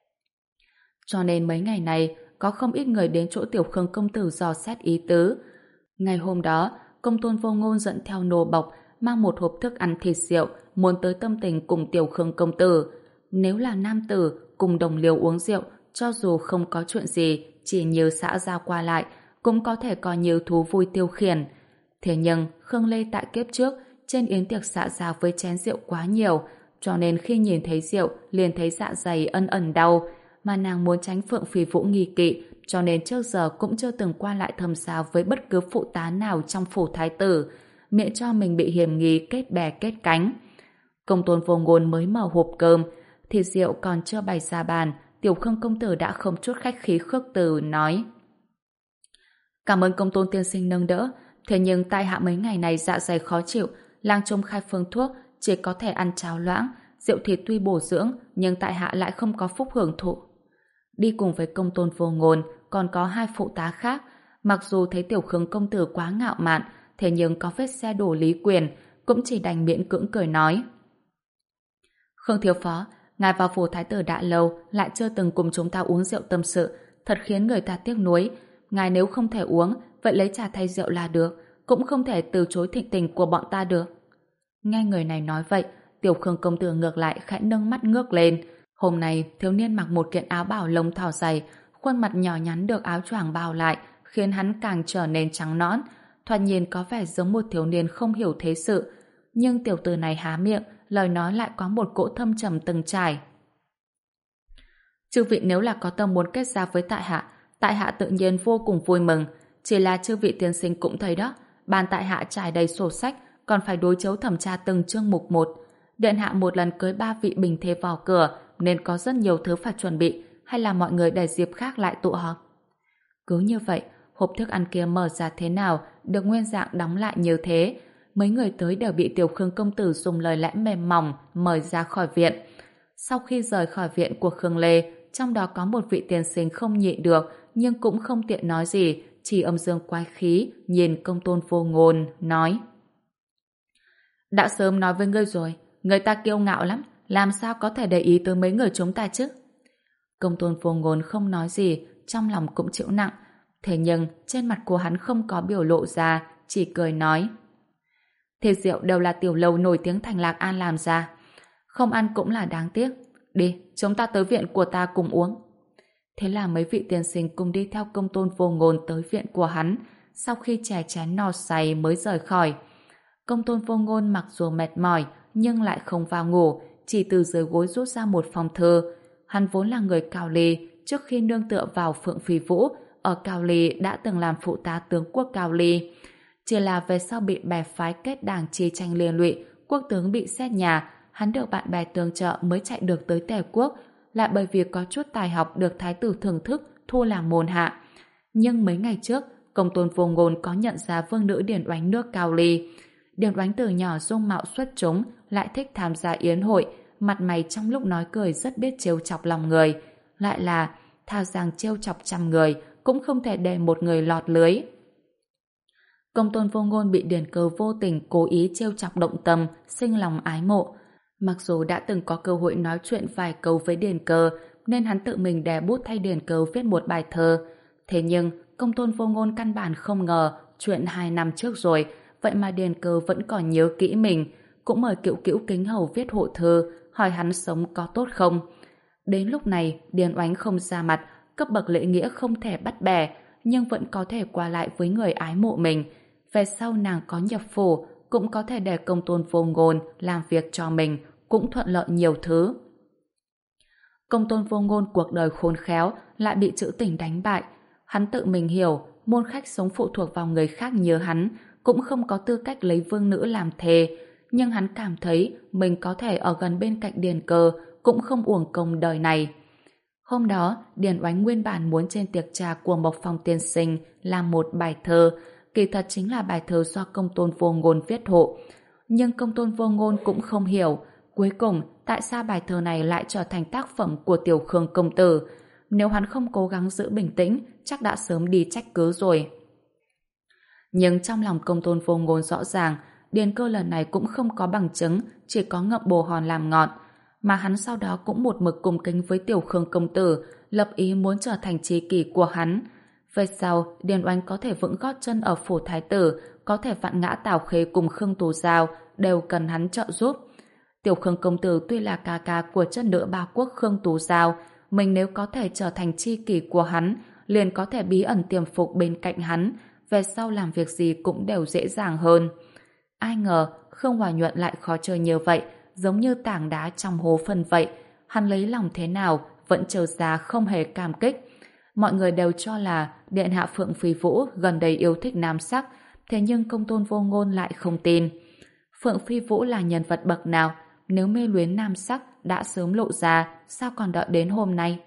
Cho nên mấy ngày này có không ít người đến chỗ Tiểu Khương công tử dò xét ý tứ. Ngày hôm đó, công tôn Vô Ngôn dẫn theo nô bộc mang một hộp thức ăn thịt rượu, muốn tới tâm tình cùng Tiểu Khương công tử. Nếu là nam tử cùng đồng liều uống rượu, cho dù không có chuyện gì, chỉ như xã giao qua lại, cũng có thể coi như thú vui tiêu khiển. Thế nhưng Khương Lê tại kiếp trước trên yến tiệc xã giao với chén rượu quá nhiều, cho nên khi nhìn thấy rượu liền thấy dạ dày ân ẩn đau, mà nàng muốn tránh Phượng Phi Vũ nghi kỵ, cho nên trước giờ cũng chưa từng qua lại thâm giao với bất cứ phụ tá nào trong phủ thái tử, miễn cho mình bị hiềm nghi kết bè kết cánh. Công tôn Vô Ngôn mới mở hộp cơm, thịt rượu còn chưa bày ra bàn, Tiểu Khương công tử đã không chút khách khí khước từ nói: Cảm ơn công tôn tiên sinh nâng đỡ, thế nhưng tại hạ mấy ngày này dạ dày khó chịu, lang trung khai phương thuốc, chỉ có thể ăn cháo loãng, rượu thịt tuy bổ dưỡng, nhưng tại hạ lại không có phúc hưởng thụ. Đi cùng với công tôn Vô Ngôn còn có hai phụ tá khác, mặc dù thấy Tiểu Khương công tử quá ngạo mạn, thế nhưng có vết xe đổ lý quyền, cũng chỉ đành miễn cưỡng cười nói: Khương thiếu phó, ngài vào phủ thái tử đã lâu, lại chưa từng cùng chúng ta uống rượu tâm sự, thật khiến người ta tiếc nuối. Ngài nếu không thể uống, vậy lấy trà thay rượu là được, cũng không thể từ chối thịnh tình của bọn ta được. Nghe người này nói vậy, Tiểu Khương công tử ngược lại khẽ nâng mắt ngước lên. Hôm nay thiếu niên mặc một kiện áo bào lông thỏ dày, khuôn mặt nhỏ nhắn được áo choàng bao lại, khiến hắn càng trở nên trắng nõn, thoạt nhìn có vẻ giống một thiếu niên không hiểu thế sự. Nhưng tiểu tử này há miệng, lời nói lại có một cỗ thâm trầm từng trải. Chư vị nếu là có tâm muốn kết giao với tại hạ, tại hạ tự nhiên vô cùng vui mừng. Chỉ là chư vị tiên sinh cũng thấy đó, bàn tại hạ trải đầy sổ sách, còn phải đối chiếu thẩm tra từng chương mục một. Điện hạ một lần cưới ba vị bình thê vào cửa, nên có rất nhiều thứ phải chuẩn bị, hay là mọi người để dịp khác lại tụ họp. Cứ như vậy, hộp thức ăn kia mở ra thế nào, được nguyên dạng đóng lại như thế. Mấy người tới đều bị Tiểu Khương công tử dùng lời lẽ mềm mỏng mời ra khỏi viện. Sau khi rời khỏi viện của Khương Lê, trong đó có một vị tiên sinh không nhịn được, nhưng cũng không tiện nói gì, chỉ âm dương quái khí, nhìn công tôn Vô Ngôn, nói: Đã sớm nói với ngươi rồi, người ta kiêu ngạo lắm, làm sao có thể để ý tới mấy người chúng ta chứ? Công tôn Vô Ngôn không nói gì, trong lòng cũng chịu nặng, thế nhưng trên mặt của hắn không có biểu lộ ra, chỉ cười nói: Thịt rượu đều là tiểu lầu nổi tiếng thành Lạc An làm ra, không ăn cũng là đáng tiếc. Đi, chúng ta tới viện của ta cùng uống. Thế là mấy vị tiên sinh cùng đi theo công tôn Vô Ngôn tới viện của hắn, sau khi chè chén no say mới rời khỏi. Công tôn Vô Ngôn mặc dù mệt mỏi nhưng lại không vào ngủ, chỉ từ dưới gối rút ra một phong thư. Hắn vốn là người Cao Ly, trước khi nương tựa vào Phượng Phi Vũ, ở Cao Ly đã từng làm phụ tá tướng quốc Cao Ly. Chỉ là về sau bị bè phái kết đảng chi tranh liên lụy, quốc tướng bị xét nhà, hắn được bạn bè tương trợ mới chạy được tới Tề quốc, lại bởi vì có chút tài học được thái tử thưởng thức, thu làm môn hạ. Nhưng mấy ngày trước, công tôn Vô Ngôn có nhận ra vương nữ Điền Oánh nước Cao Ly. Điền Oánh từ nhỏ dung mạo xuất chúng, lại thích tham gia yến hội, mặt mày trong lúc nói cười rất biết trêu chọc lòng người. Lại là thao rằng trêu chọc trăm người, cũng không thể để một người lọt lưới. Công tôn Vô Ngôn bị Điền Cơ vô tình cố ý trêu chọc động tâm, sinh lòng ái mộ. Mặc dù đã từng có cơ hội nói chuyện vài câu với Điền Cơ, nên hắn tự mình đè bút thay Điền Cơ viết một bài thơ. Thế nhưng, công tôn Vô Ngôn căn bản không ngờ, chuyện hai năm trước rồi, vậy mà Điền Cơ vẫn còn nhớ kỹ mình, cũng mời Cựu Cữu Kính Hầu viết hộ thư, hỏi hắn sống có tốt không. Đến lúc này, Điền Oánh không ra mặt, cấp bậc lễ nghĩa không thể bắt bẻ, nhưng vẫn có thể qua lại với người ái mộ mình. Về sau nàng có nhập phủ, cũng có thể để công tôn Vô Ngôn làm việc cho mình, cũng thuận lợi nhiều thứ. Công tôn Vô Ngôn cuộc đời khôn khéo, lại bị trữ tình đánh bại. Hắn tự mình hiểu, môn khách sống phụ thuộc vào người khác như hắn, cũng không có tư cách lấy vương nữ làm thề, nhưng hắn cảm thấy mình có thể ở gần bên cạnh Điền Cơ, cũng không uổng công đời này. Hôm đó, Điền Oánh nguyên bản muốn trên tiệc trà của Mộc Phong tiên sinh làm một bài thơ, kỳ thật chính là bài thơ do công tôn Vô Ngôn viết hộ. Nhưng công tôn Vô Ngôn cũng không hiểu, cuối cùng tại sao bài thơ này lại trở thành tác phẩm của Tiểu Khương công tử. Nếu hắn không cố gắng giữ bình tĩnh, chắc đã sớm đi trách cứ rồi. Nhưng trong lòng công tôn Vô Ngôn rõ ràng, Điền Cơ lần này cũng không có bằng chứng, chỉ có ngậm bồ hòn làm ngọt. Mà hắn sau đó cũng một mực cung kính với Tiểu Khương công tử, lập ý muốn trở thành tri kỷ của hắn. Về sau, Điền Oánh có thể vững gót chân ở phủ thái tử, có thể vặn ngã Tào Khê cùng Khương Tú Giao, đều cần hắn trợ giúp. Tiểu Khương công tử tuy là ca ca của chân nữ ba quốc Khương Tú Giao, mình nếu có thể trở thành tri kỷ của hắn, liền có thể bí ẩn tiềm phục bên cạnh hắn, về sau làm việc gì cũng đều dễ dàng hơn. Ai ngờ, Khương Hoài Nhuận lại khó chơi như vậy, giống như tảng đá trong hố phân vậy. Hắn lấy lòng thế nào vẫn trơ ra không hề cảm kích. Mọi người đều cho là điện hạ Phượng Phi Vũ gần đây yêu thích nam sắc, thế nhưng Công Tôn Vô Ngôn lại không tin. Phượng Phi Vũ là nhân vật bậc nào? Nếu mê luyến nam sắc đã sớm lộ ra, sao còn đợi đến hôm nay?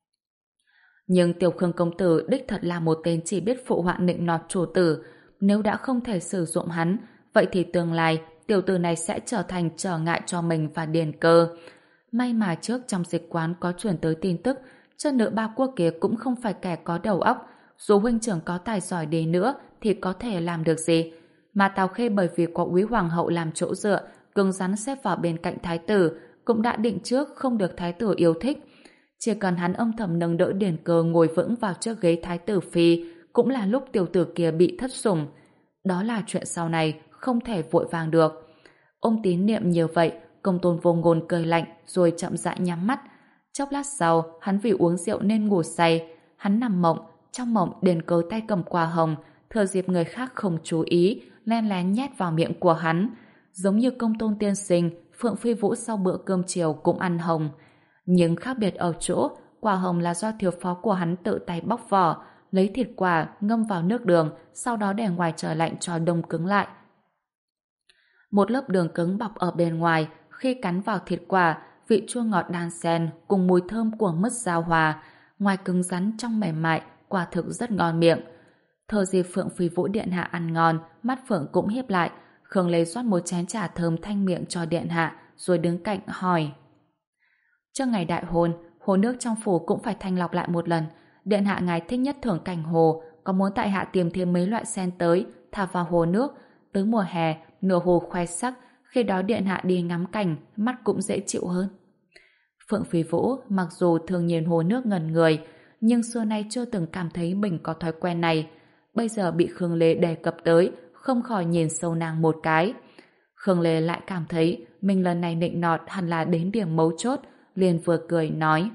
Nhưng Tiểu Khương công tử đích thật là một tên chỉ biết phụ họa nịnh nọt chủ tử. Nếu đã không thể sử dụng hắn, vậy thì tương lai tiểu tử này sẽ trở thành trở ngại cho mình và Điền Cơ. May mà trước trong dịch quán có truyền tới tin tức, chân nữ ba quốc kia cũng không phải kẻ có đầu óc. Dù huynh trưởng có tài giỏi đi nữa thì có thể làm được gì? Mà Tào Khê bởi vì có Úy Hoàng hậu làm chỗ dựa, cứng rắn xếp vào bên cạnh thái tử, cũng đã định trước không được thái tử yêu thích. Chỉ cần hắn âm thầm nâng đỡ Điền Cơ ngồi vững vào chiếc ghế thái tử phi, cũng là lúc tiểu tử kia bị thất sủng. Đó là chuyện sau này, không thể vội vàng được. Ông tín niệm như vậy, Công Tôn Vô Ngôn cười lạnh rồi chậm rãi nhắm mắt. Chốc lát sau, hắn vì uống rượu nên ngủ say. Hắn nằm mộng, trong mộng Điền Cơ tay cầm quả hồng, thừa dịp người khác không chú ý, len lén nhét vào miệng của hắn. Giống như Công Tôn tiên sinh, Phượng Phi Vũ sau bữa cơm chiều cũng ăn hồng. Nhưng khác biệt ở chỗ, quả hồng là do thiếu phó của hắn tự tay bóc vỏ, lấy thịt quả ngâm vào nước đường, sau đó để ngoài trời lạnh cho đông cứng lại. Một lớp đường cứng bọc ở bên ngoài, khi cắn vào thịt quả, vị chua ngọt đan xen cùng mùi thơm của mứt giao hòa, ngoài cứng rắn trong mềm mại, quả thực rất ngon miệng. Thời dịp Phượng Phi Vũ điện hạ ăn ngon, mắt Phượng cũng hiếp lại. Khương lấy rót một chén trà thơm thanh miệng cho điện hạ, rồi đứng cạnh hỏi: trước ngày đại hôn, hồ nước trong phủ cũng phải thanh lọc lại một lần. Điện hạ ngài thích nhất thưởng cảnh hồ, có muốn tại hạ tìm thêm mấy loại sen tới, thả vào hồ nước. Tới mùa hè, nửa hồ khoe sắc, khi đó điện hạ đi ngắm cảnh, mắt cũng dễ chịu hơn. Phượng Phi Vũ mặc dù thường nhìn hồ nước ngẩn người, nhưng xưa nay chưa từng cảm thấy mình có thói quen này. Bây giờ bị Khương Lê đề cập tới, không khỏi nhìn sâu nàng một cái. Khương Lê lại cảm thấy mình lần này nịnh nọt hẳn là đến điểm mấu chốt, liền vừa cười nói: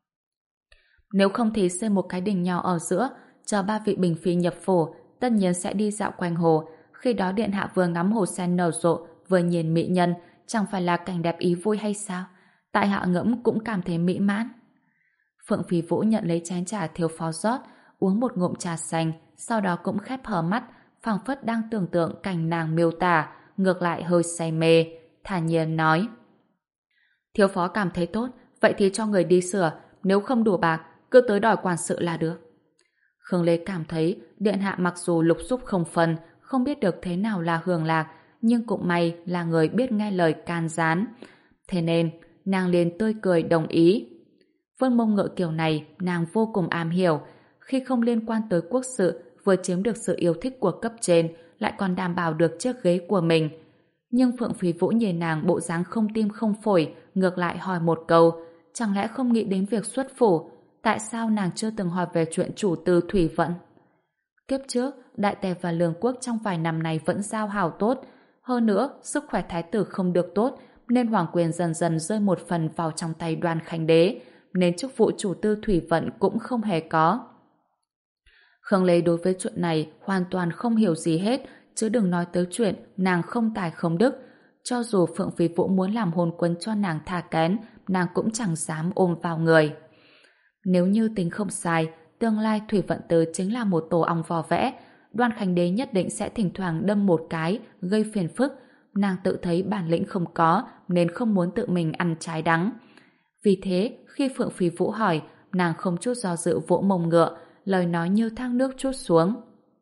nếu không thì xây một cái đình nhỏ ở giữa, chờ ba vị bình phi nhập phủ, tất nhiên sẽ đi dạo quanh hồ. Khi đó điện hạ vừa ngắm hồ sen nở rộ, vừa nhìn mỹ nhân, chẳng phải là cảnh đẹp ý vui hay sao? Tại hạ ngẫm cũng cảm thấy mỹ mãn. Phượng Phi Vũ nhận lấy chén trà thiếu phó rót, uống một ngụm trà xanh, sau đó cũng khép hờ mắt, phảng phất đang tưởng tượng cảnh nàng miêu tả, ngược lại hơi say mê, thản nhiên nói: thiếu phó cảm thấy tốt, vậy thì cho người đi sửa, nếu không đủ bạc, cứ tới đòi quản sự là được. Khương Lê cảm thấy điện hạ mặc dù lục xúc không phân, không biết được thế nào là hưởng lạc, nhưng cũng may là người biết nghe lời can gián. Thế nên, nàng liền tươi cười đồng ý. Vân mông ngựa kiểu này, nàng vô cùng am hiểu. Khi không liên quan tới quốc sự, vừa chiếm được sự yêu thích của cấp trên, lại còn đảm bảo được chiếc ghế của mình. Nhưng Phượng Phi Vũ nhìn nàng bộ dáng không tim không phổi, ngược lại hỏi một câu: chẳng lẽ không nghĩ đến việc xuất phủ? Tại sao nàng chưa từng hỏi về chuyện chủ tư thủy vận? Kiếp trước, Đại Tề và Lương Quốc trong vài năm này vẫn giao hảo tốt. Hơn nữa, sức khỏe thái tử không được tốt, nên hoàng quyền dần dần rơi một phần vào trong tay Đoan Khánh Đế, nên chức vụ chủ tư thủy vận cũng không hề có. Khương Lê đối với chuyện này hoàn toàn không hiểu gì hết, chứ đừng nói tới chuyện nàng không tài không đức. Cho dù Phượng Phi Vũ muốn làm hôn quân cho nàng tha kén, nàng cũng chẳng dám ôm vào người. Nếu như tính không sai, tương lai Thủy Vận Tứ chính là một tổ ong vò vẽ, Đoan Khánh Đế nhất định sẽ thỉnh thoảng đâm một cái, gây phiền phức. Nàng tự thấy bản lĩnh không có, nên không muốn tự mình ăn trái đắng. Vì thế, khi Phượng Phi Vũ hỏi, nàng không chút do dự vỗ mông ngựa, lời nói như thác nước trút xuống.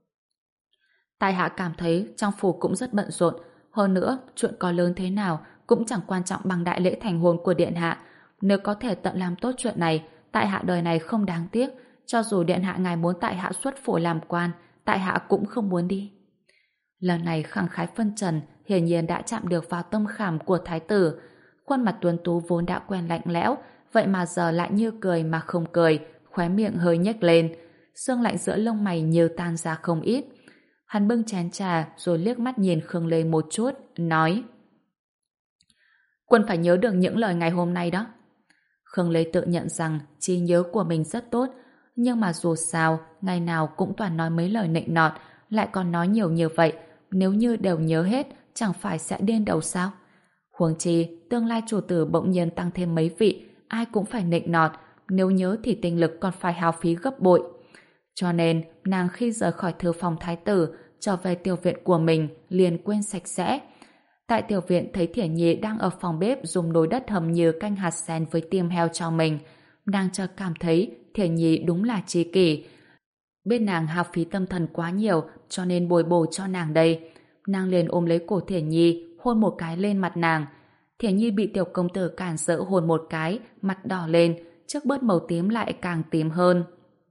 Tại hạ cảm thấy trong phủ cũng rất bận rộn, hơn nữa, chuyện có lớn thế nào cũng chẳng quan trọng bằng đại lễ thành hôn của điện hạ. Nếu có thể tận làm tốt chuyện này, tại hạ đời này không đáng tiếc. Cho dù điện hạ ngài muốn tại hạ xuất phủ làm quan, tại hạ cũng không muốn đi. Lần này khẳng khái phân trần hiển nhiên đã chạm được vào tâm khảm của thái tử. Khuôn mặt tuấn tú vốn đã quen lạnh lẽo, vậy mà giờ lại như cười mà không cười, khóe miệng hơi nhếch lên, sương lạnh giữa lông mày như tan ra không ít. Hắn bưng chén trà rồi liếc mắt nhìn Khương Lê một chút, nói: quân phải nhớ được những lời ngày hôm nay đó. Khương Lê tự nhận rằng trí nhớ của mình rất tốt, nhưng mà dù sao, ngày nào cũng toàn nói mấy lời nịnh nọt, lại còn nói nhiều như vậy, nếu như đều nhớ hết chẳng phải sẽ điên đầu sao? Huống chi, tương lai chủ tử bỗng nhiên tăng thêm mấy vị, ai cũng phải nịnh nọt, nếu nhớ thì tinh lực còn phải hao phí gấp bội. Cho nên, nàng khi rời khỏi thư phòng thái tử, trở về tiểu viện của mình, liền quên sạch sẽ. Tại tiểu viện thấy Thiển Nhi đang ở phòng bếp dùng nồi đất hầm như canh hạt sen với tiêm heo cho mình. Nàng chợt cảm thấy Thiển Nhi đúng là tri kỷ. Bên nàng hao phí tâm thần quá nhiều, cho nên bồi bổ cho nàng đây. Nàng liền ôm lấy cổ Thiển Nhi, hôn một cái lên mặt nàng. Thiển Nhi bị tiểu công tử cản rỡ hôn một cái, mặt đỏ lên, trước bớt màu tím lại càng tím hơn.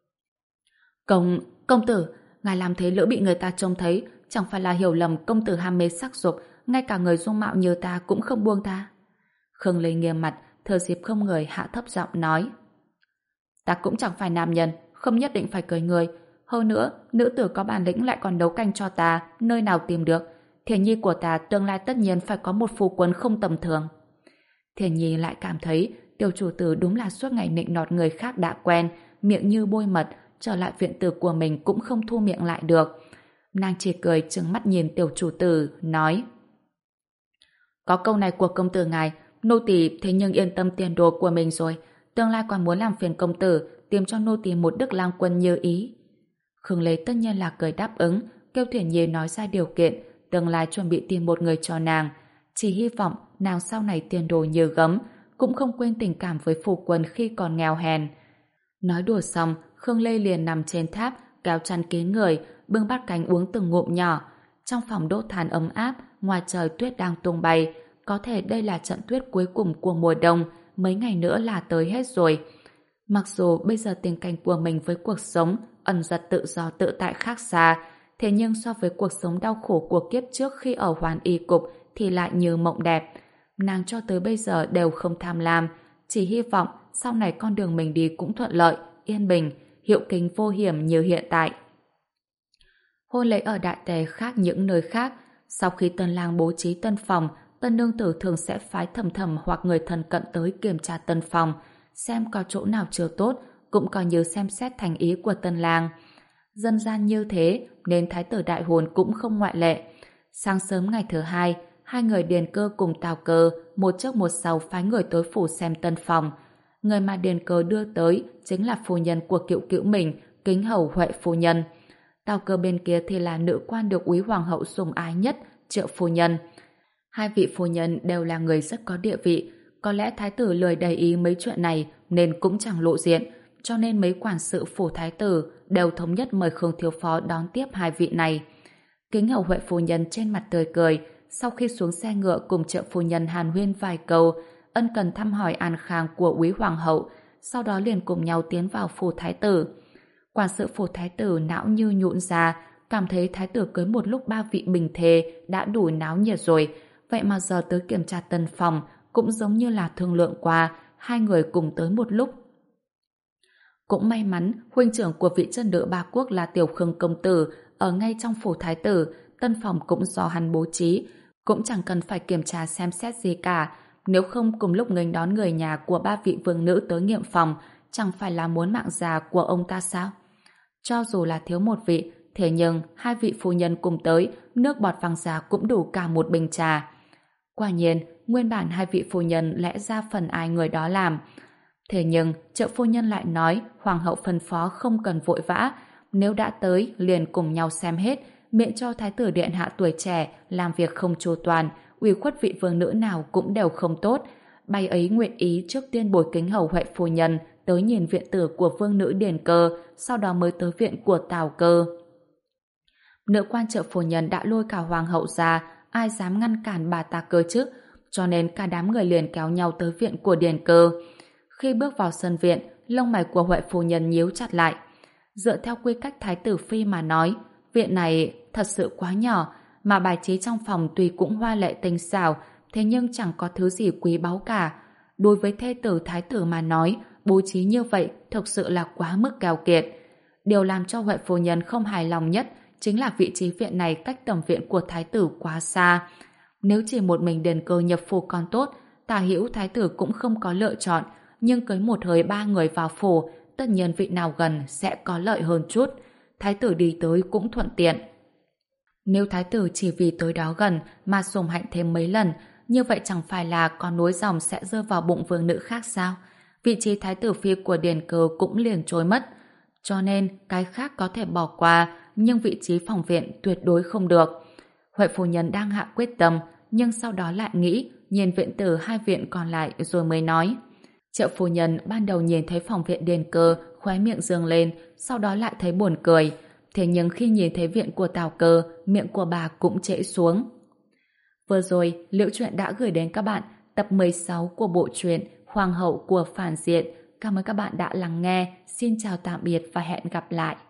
Công, công tử, ngài làm thế lỡ bị người ta trông thấy, chẳng phải là hiểu lầm công tử ham mê sắc dục, ngay cả người dung mạo như ta cũng không buông tha. Khương Lê nghiêm mặt, thừa dịp không người hạ thấp giọng nói. Ta cũng chẳng phải nam nhân, không nhất định phải cưới người. Hơn nữa, nữ tử có bản lĩnh lại còn đấu canh cho ta, nơi nào tìm được. Thiền Nhi của ta tương lai tất nhiên phải có một phu quân không tầm thường. Thiền Nhi lại cảm thấy tiểu chủ tử đúng là suốt ngày nịnh nọt người khác đã quen, miệng như bôi mật, trở lại viện tử của mình cũng không thu miệng lại được. Nàng chỉ cười trừng mắt nhìn tiểu chủ tử, nói: Có câu này của công tử ngài, nô tỳ thế nhưng yên tâm tiền đồ của mình rồi, tương lai còn muốn làm phiền công tử, tìm cho nô tỳ một đức lang quân như ý. Khương Lê tất nhiên là cười đáp ứng, kêu Thuyền Nhi nói ra điều kiện, tương lai chuẩn bị tìm một người cho nàng, chỉ hy vọng nàng sau này tiền đồ như gấm, cũng không quên tình cảm với phu quân khi còn nghèo hèn. Nói đùa xong, Khương Lê liền nằm trên tháp, kéo chăn kín người, bưng bát canh uống từng ngụm nhỏ. Trong phòng đốt than ấm áp, ngoài trời tuyết đang tung bay, có thể đây là trận tuyết cuối cùng của mùa đông, mấy ngày nữa là tới hết rồi. Mặc dù bây giờ tình cảnh của mình với cuộc sống ẩn giật tự do tự tại khác xa, thế nhưng so với cuộc sống đau khổ của kiếp trước khi ở Hoàn Y Cục thì lại như mộng đẹp. Nàng cho tới bây giờ đều không tham lam, chỉ hy vọng sau này con đường mình đi cũng thuận lợi, yên bình, hiệu kính vô hiểm như hiện tại. Hôn lễ ở Đại Tề khác những nơi khác, sau khi tân lang bố trí tân phòng, tân nương tử thường sẽ phái thầm thầm hoặc người thân cận tới kiểm tra tân phòng, xem có chỗ nào chưa tốt, cũng coi như xem xét thành ý của tân lang. Dân gian như thế nên thái tử đại hôn cũng không ngoại lệ. Sáng sớm ngày thứ hai, hai người Điền Cơ cùng Tào Cơ một trước một sau phái người tới phủ xem tân phòng. Người mà Điền Cơ đưa tới chính là phu nhân của cựu cữu mình, Kính Hầu Huệ phu nhân. Tào Cơ bên kia thì là nữ quan được úy hoàng hậu sủng ái nhất, Triệu phu nhân. Hai vị phu nhân đều là người rất có địa vị, có lẽ thái tử lười để ý mấy chuyện này nên cũng chẳng lộ diện, cho nên mấy quản sự phủ thái tử đều thống nhất mời Khương thiếu phó đón tiếp hai vị này. Kính Hầu Huệ phu nhân trên mặt tươi cười, sau khi xuống xe ngựa cùng Triệu phu nhân hàn huyên vài câu, ân cần thăm hỏi an khang của úy hoàng hậu, sau đó liền cùng nhau tiến vào phủ thái tử. Quản sự phủ thái tử não như nhũn ra, cảm thấy thái tử cưới một lúc ba vị bình thê đã đủ náo nhiệt rồi, vậy mà giờ tới kiểm tra tân phòng cũng giống như là thương lượng qua, hai người cùng tới một lúc. Cũng may mắn, huynh trưởng của vị chân nữ ba quốc là Tiểu Khương công tử ở ngay trong phủ thái tử, tân phòng cũng do hắn bố trí, cũng chẳng cần phải kiểm tra xem xét gì cả, nếu không cùng lúc nghênh đón người nhà của ba vị vương nữ tới nghiệm phòng, chẳng phải là muốn mạng già của ông ta sao? Cho dù là thiếu một vị, thế nhưng hai vị phu nhân cùng tới, nước bọt văng ra cũng đủ cả một bình trà. Quả nhiên, nguyên bản hai vị phu nhân lẽ ra phần ai người đó làm. Thế nhưng, Triệu phu nhân lại nói hoàng hậu phân phó không cần vội vã, nếu đã tới liền cùng nhau xem hết, miễn cho thái tử điện hạ tuổi trẻ làm việc không chu toàn, ủy khuất vị vương nữ nào cũng đều không tốt. Bay ấy nguyện ý trước tiên bồi Kính Hầu Huệ phu nhân tới nhìn viện tử của vương nữ Điền Cơ, sau đó mới tới viện của Tào Cơ. Nữ quan Triệu phu nhân đã lôi cả hoàng hậu ra, ai dám ngăn cản bà ta cơ chứ, cho nên cả đám người liền kéo nhau tới viện của Điền Cơ. Khi bước vào sân viện, lông mày của Huệ phu nhân nhíu chặt lại. Dựa theo quy cách thái tử phi mà nói, viện này thật sự quá nhỏ, mà bài trí trong phòng tuy cũng hoa lệ tinh xảo, thế nhưng chẳng có thứ gì quý báu cả. Đối với thê tử thái tử mà nói, bố trí như vậy thực sự là quá mức keo kiệt. Điều làm cho Huệ phu nhân không hài lòng nhất chính là vị trí viện này cách tầm viện của thái tử quá xa. Nếu chỉ một mình Điền Cơ nhập phủ còn tốt, tả hữu thái tử cũng không có lựa chọn, nhưng cưới một hơi ba người vào phủ, tất nhiên vị nào gần sẽ có lợi hơn chút. Thái tử đi tới cũng thuận tiện. Nếu thái tử chỉ vì tối đó gần mà sủng hạnh thêm mấy lần, như vậy chẳng phải là con nối dòng sẽ rơi vào bụng vương nữ khác sao? Vị trí thái tử phi của Điền Cơ cũng liền trôi mất. Cho nên, cái khác có thể bỏ qua, nhưng vị trí phòng viện tuyệt đối không được. Huệ phu nhân đang hạ quyết tâm, nhưng sau đó lại nghĩ, nhìn viện tử hai viện còn lại rồi mới nói. Triệu phu nhân ban đầu nhìn thấy phòng viện Điền Cơ, khóe miệng dương lên, sau đó lại thấy buồn cười. Thế nhưng khi nhìn thấy viện của Tào Cơ, miệng của bà cũng trễ xuống. Vừa rồi, Liễu Chuyện đã gửi đến các bạn tập mười sáu của bộ truyện Hoàng hậu của phản diện. Cảm ơn các bạn đã lắng nghe. Xin chào tạm biệt và hẹn gặp lại.